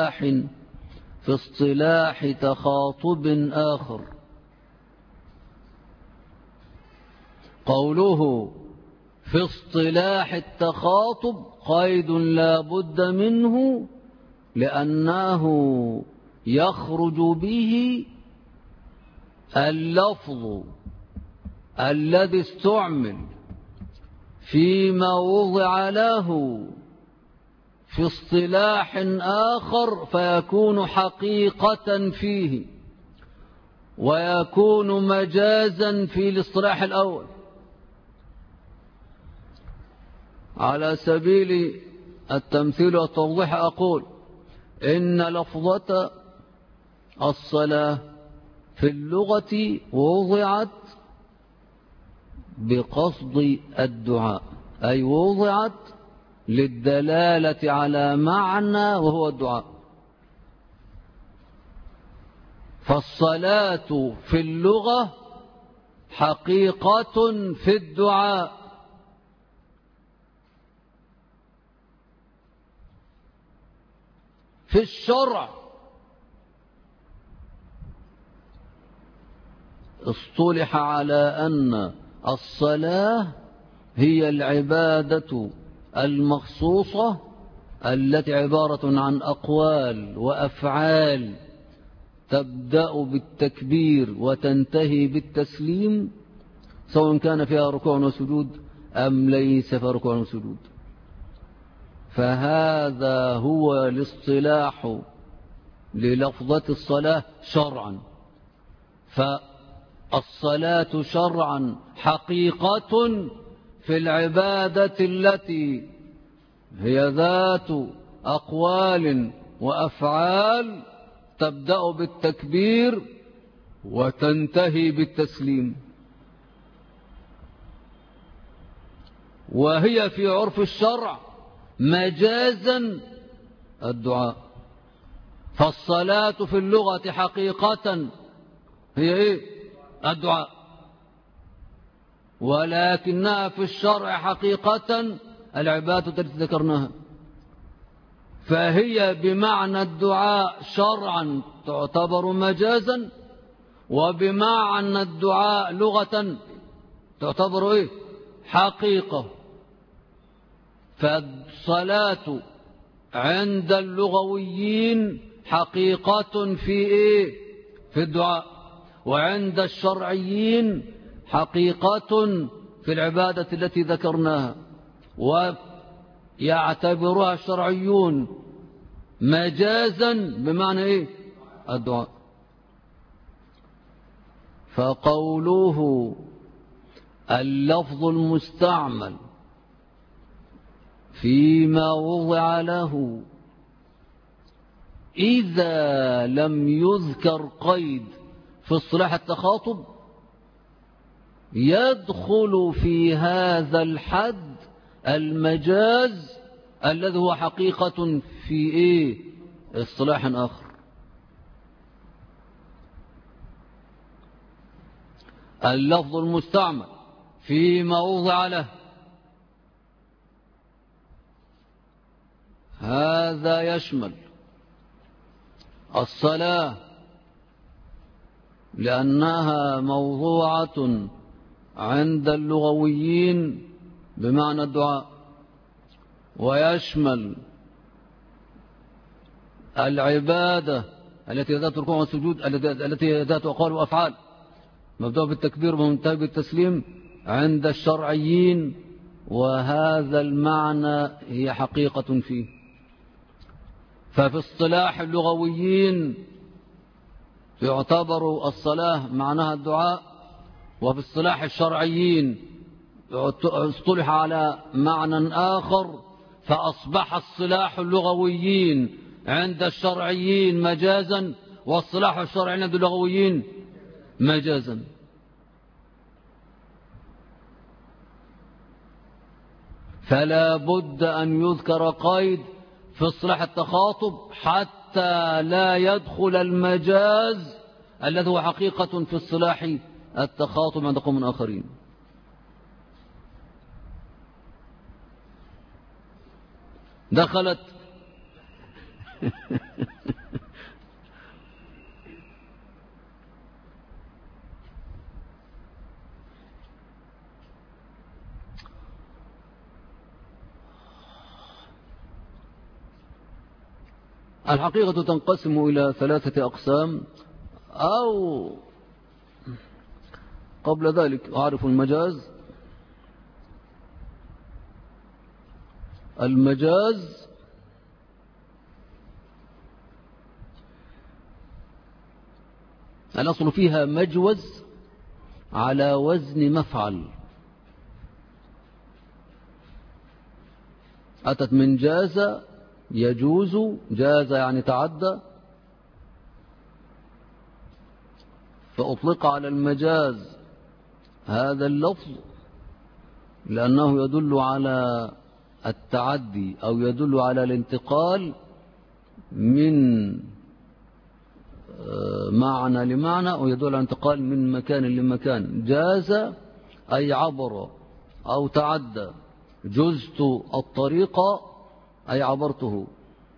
اصطلاح تخاطب آخر. قوله في اصطلاح التخاطب قيد لا بد منه لأنه يخرج به اللفظ الذي استعمل فيما وضع له في اصطلاح آخر فيكون حقيقة فيه ويكون مجازا في الاصطلاح الأول. على سبيل التمثيل والتوضيح أقول إن لفظة الصلاة في اللغة وضعت بقصد الدعاء، أي وضعت للدلالة على معنى وهو الدعاء. فالصلاة في اللغة حقيقة في الدعاء، في الشرع اصطلح على أن الصلاة هي العبادة المخصوصة التي عبارة عن أقوال وأفعال تبدأ بالتكبير وتنتهي بالتسليم، سواء كان فيها ركوع وسجود أم ليس فيها ركوع وسجود. فهذا هو الاصطلاح للفظة الصلاة شرعا. فالصلاة شرعا حقيقة في العبادة التي هي ذات أقوال وأفعال تبدأ بالتكبير وتنتهي بالتسليم، وهي في عرف الشرع مجازا الدعاء. فالصلاة في اللغة حقيقة هي إيه؟ الدعاء، ولكنها في الشرع حقيقة العبادة التي ذكرناها. فهي بمعنى الدعاء شرعا تعتبر مجازا، وبمعنى الدعاء لغة تعتبر إيه؟ حقيقة. فالصلاة عند اللغويين حقيقة في إيه؟ في الدعاء. وعند الشرعيين حقيقة في العبادة التي ذكرناها، ويعتبرها الشرعيون مجازا بمعنى إيه؟ الدعاء. فقوله اللفظ المستعمل فيما وضع له إذا لم يذكر قيد في اصطلاح التخاطب يدخل في هذا الحد المجاز الذي هو حقيقة في إيه؟ اصطلاح آخر. اللفظ المستعمل فيما وضع له هذا يشمل الصلاة لأنها موضوعة عند اللغويين بمعنى الدعاء، ويشمل العبادة التي ذات ركوع والسجود التي ذات أقوال وأفعال مبدأ بالتكبير ومنتهى بالتسليم عند الشرعيين، وهذا المعنى هي حقيقة فيه. ففي اصطلاح اللغويين يعتبر الصلاة معناها الدعاء، وفي اصطلاح الشرعيين اصطلح على معنى آخر، فأصبح اصطلاح اللغويين عند الشرعيين مجازا، واصطلاح الشرعيين عند اللغويين مجازا. فلا بد أن يذكر قيد في اصطلاح التخاطب حتى لا يدخل المجاز الذي هو حقيقة في اصطلاح التخاطب عند قوم آخرين. دخلت الحقيقة تنقسم إلى 3 أقسام، أو قبل ذلك أعرف المجاز. المجاز الأصل فيها مجوز على وزن مفعل، أتت من جاز يجوز، جاز يعني تعدى، فأطلق على المجاز هذا اللفظ لأنه يدل على التعدي أو يدل على الانتقال من معنى لمعنى، أو يدل على الانتقال من مكان لمكان. جاز أي عبر أو تعدى، جزت الطريق أي عبرته.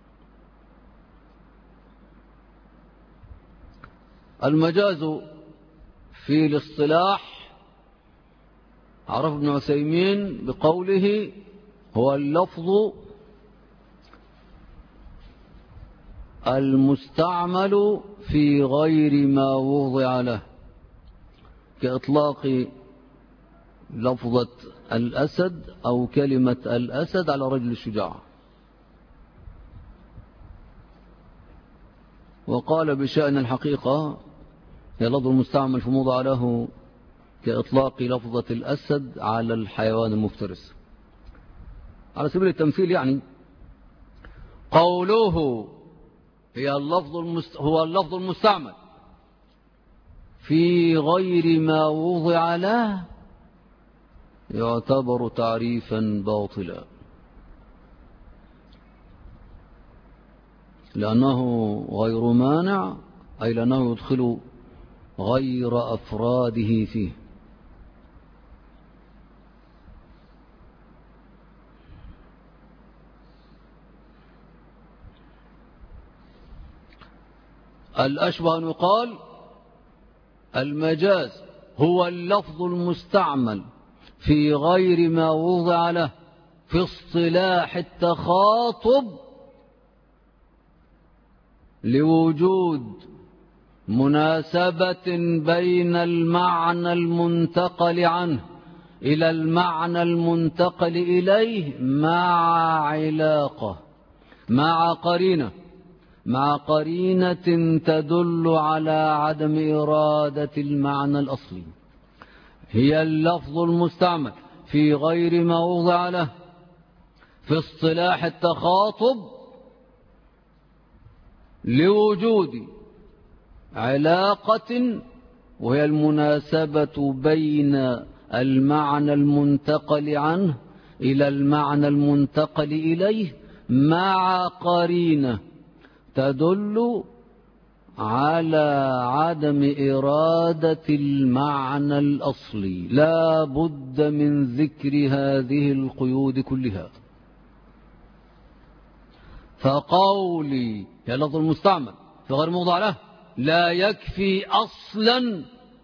المجاز في الاصطلاح عرف ابن عثيمين بقوله هو اللفظ المستعمل في غير ما وضع له، كإطلاق لفظة الأسد أو كلمة الأسد على رجل الشجاع. وقال بشأن الحقيقة هي اللفظ المستعمل في موضع له كإطلاق لفظة الأسد على الحيوان المفترس. على سبيل التمثيل يعني قوله هو اللفظ المستعمل في غير ما وضع له يعتبر تعريفا باطلا، لأنه غير مانع، أي لأنه يدخل غير أفراده فيه. الأشبه أن يقال المجاز هو اللفظ المستعمل في غير ما وضع له في اصطلاح التخاطب لوجود مناسبة بين المعنى المنتقل عنه إلى المعنى المنتقل إليه مع علاقة، مع قرينة تدل على عدم إرادة المعنى الأصلي. هي اللفظ المستعمل في غير ما وضع له في اصطلاح التخاطب لوجود علاقة، وهي المناسبة بين المعنى المنتقل عنه إلى المعنى المنتقل إليه مع قرينة تدل على عدم إرادة المعنى الأصلي. لا بد من ذكر هذه القيود كلها. فقولي يا لفظ المستعمل في غير موضع له لا يكفي أصلا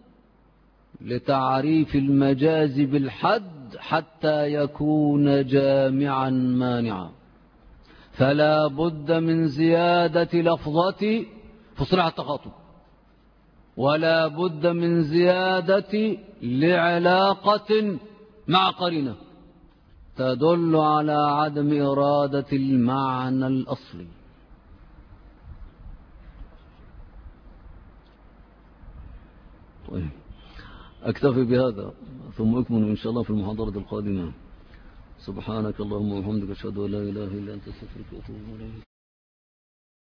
لتعريف المجاز بالحد حتى يكون جامعا مانعا، فلا بد من زيادة لفظة في اصطلاح التخاطب، ولا بد من زيادة لعلاقة مع قرينة تدل على عدم إرادة المعنى الأصلي. طيب أكتفي بهذا ثم أكمل إن شاء الله في المحاضرة القادمة. سبحانك اللهم وبحمدك أشهد أن لا إله إلا أنت أستغفرك وأتوب إليك.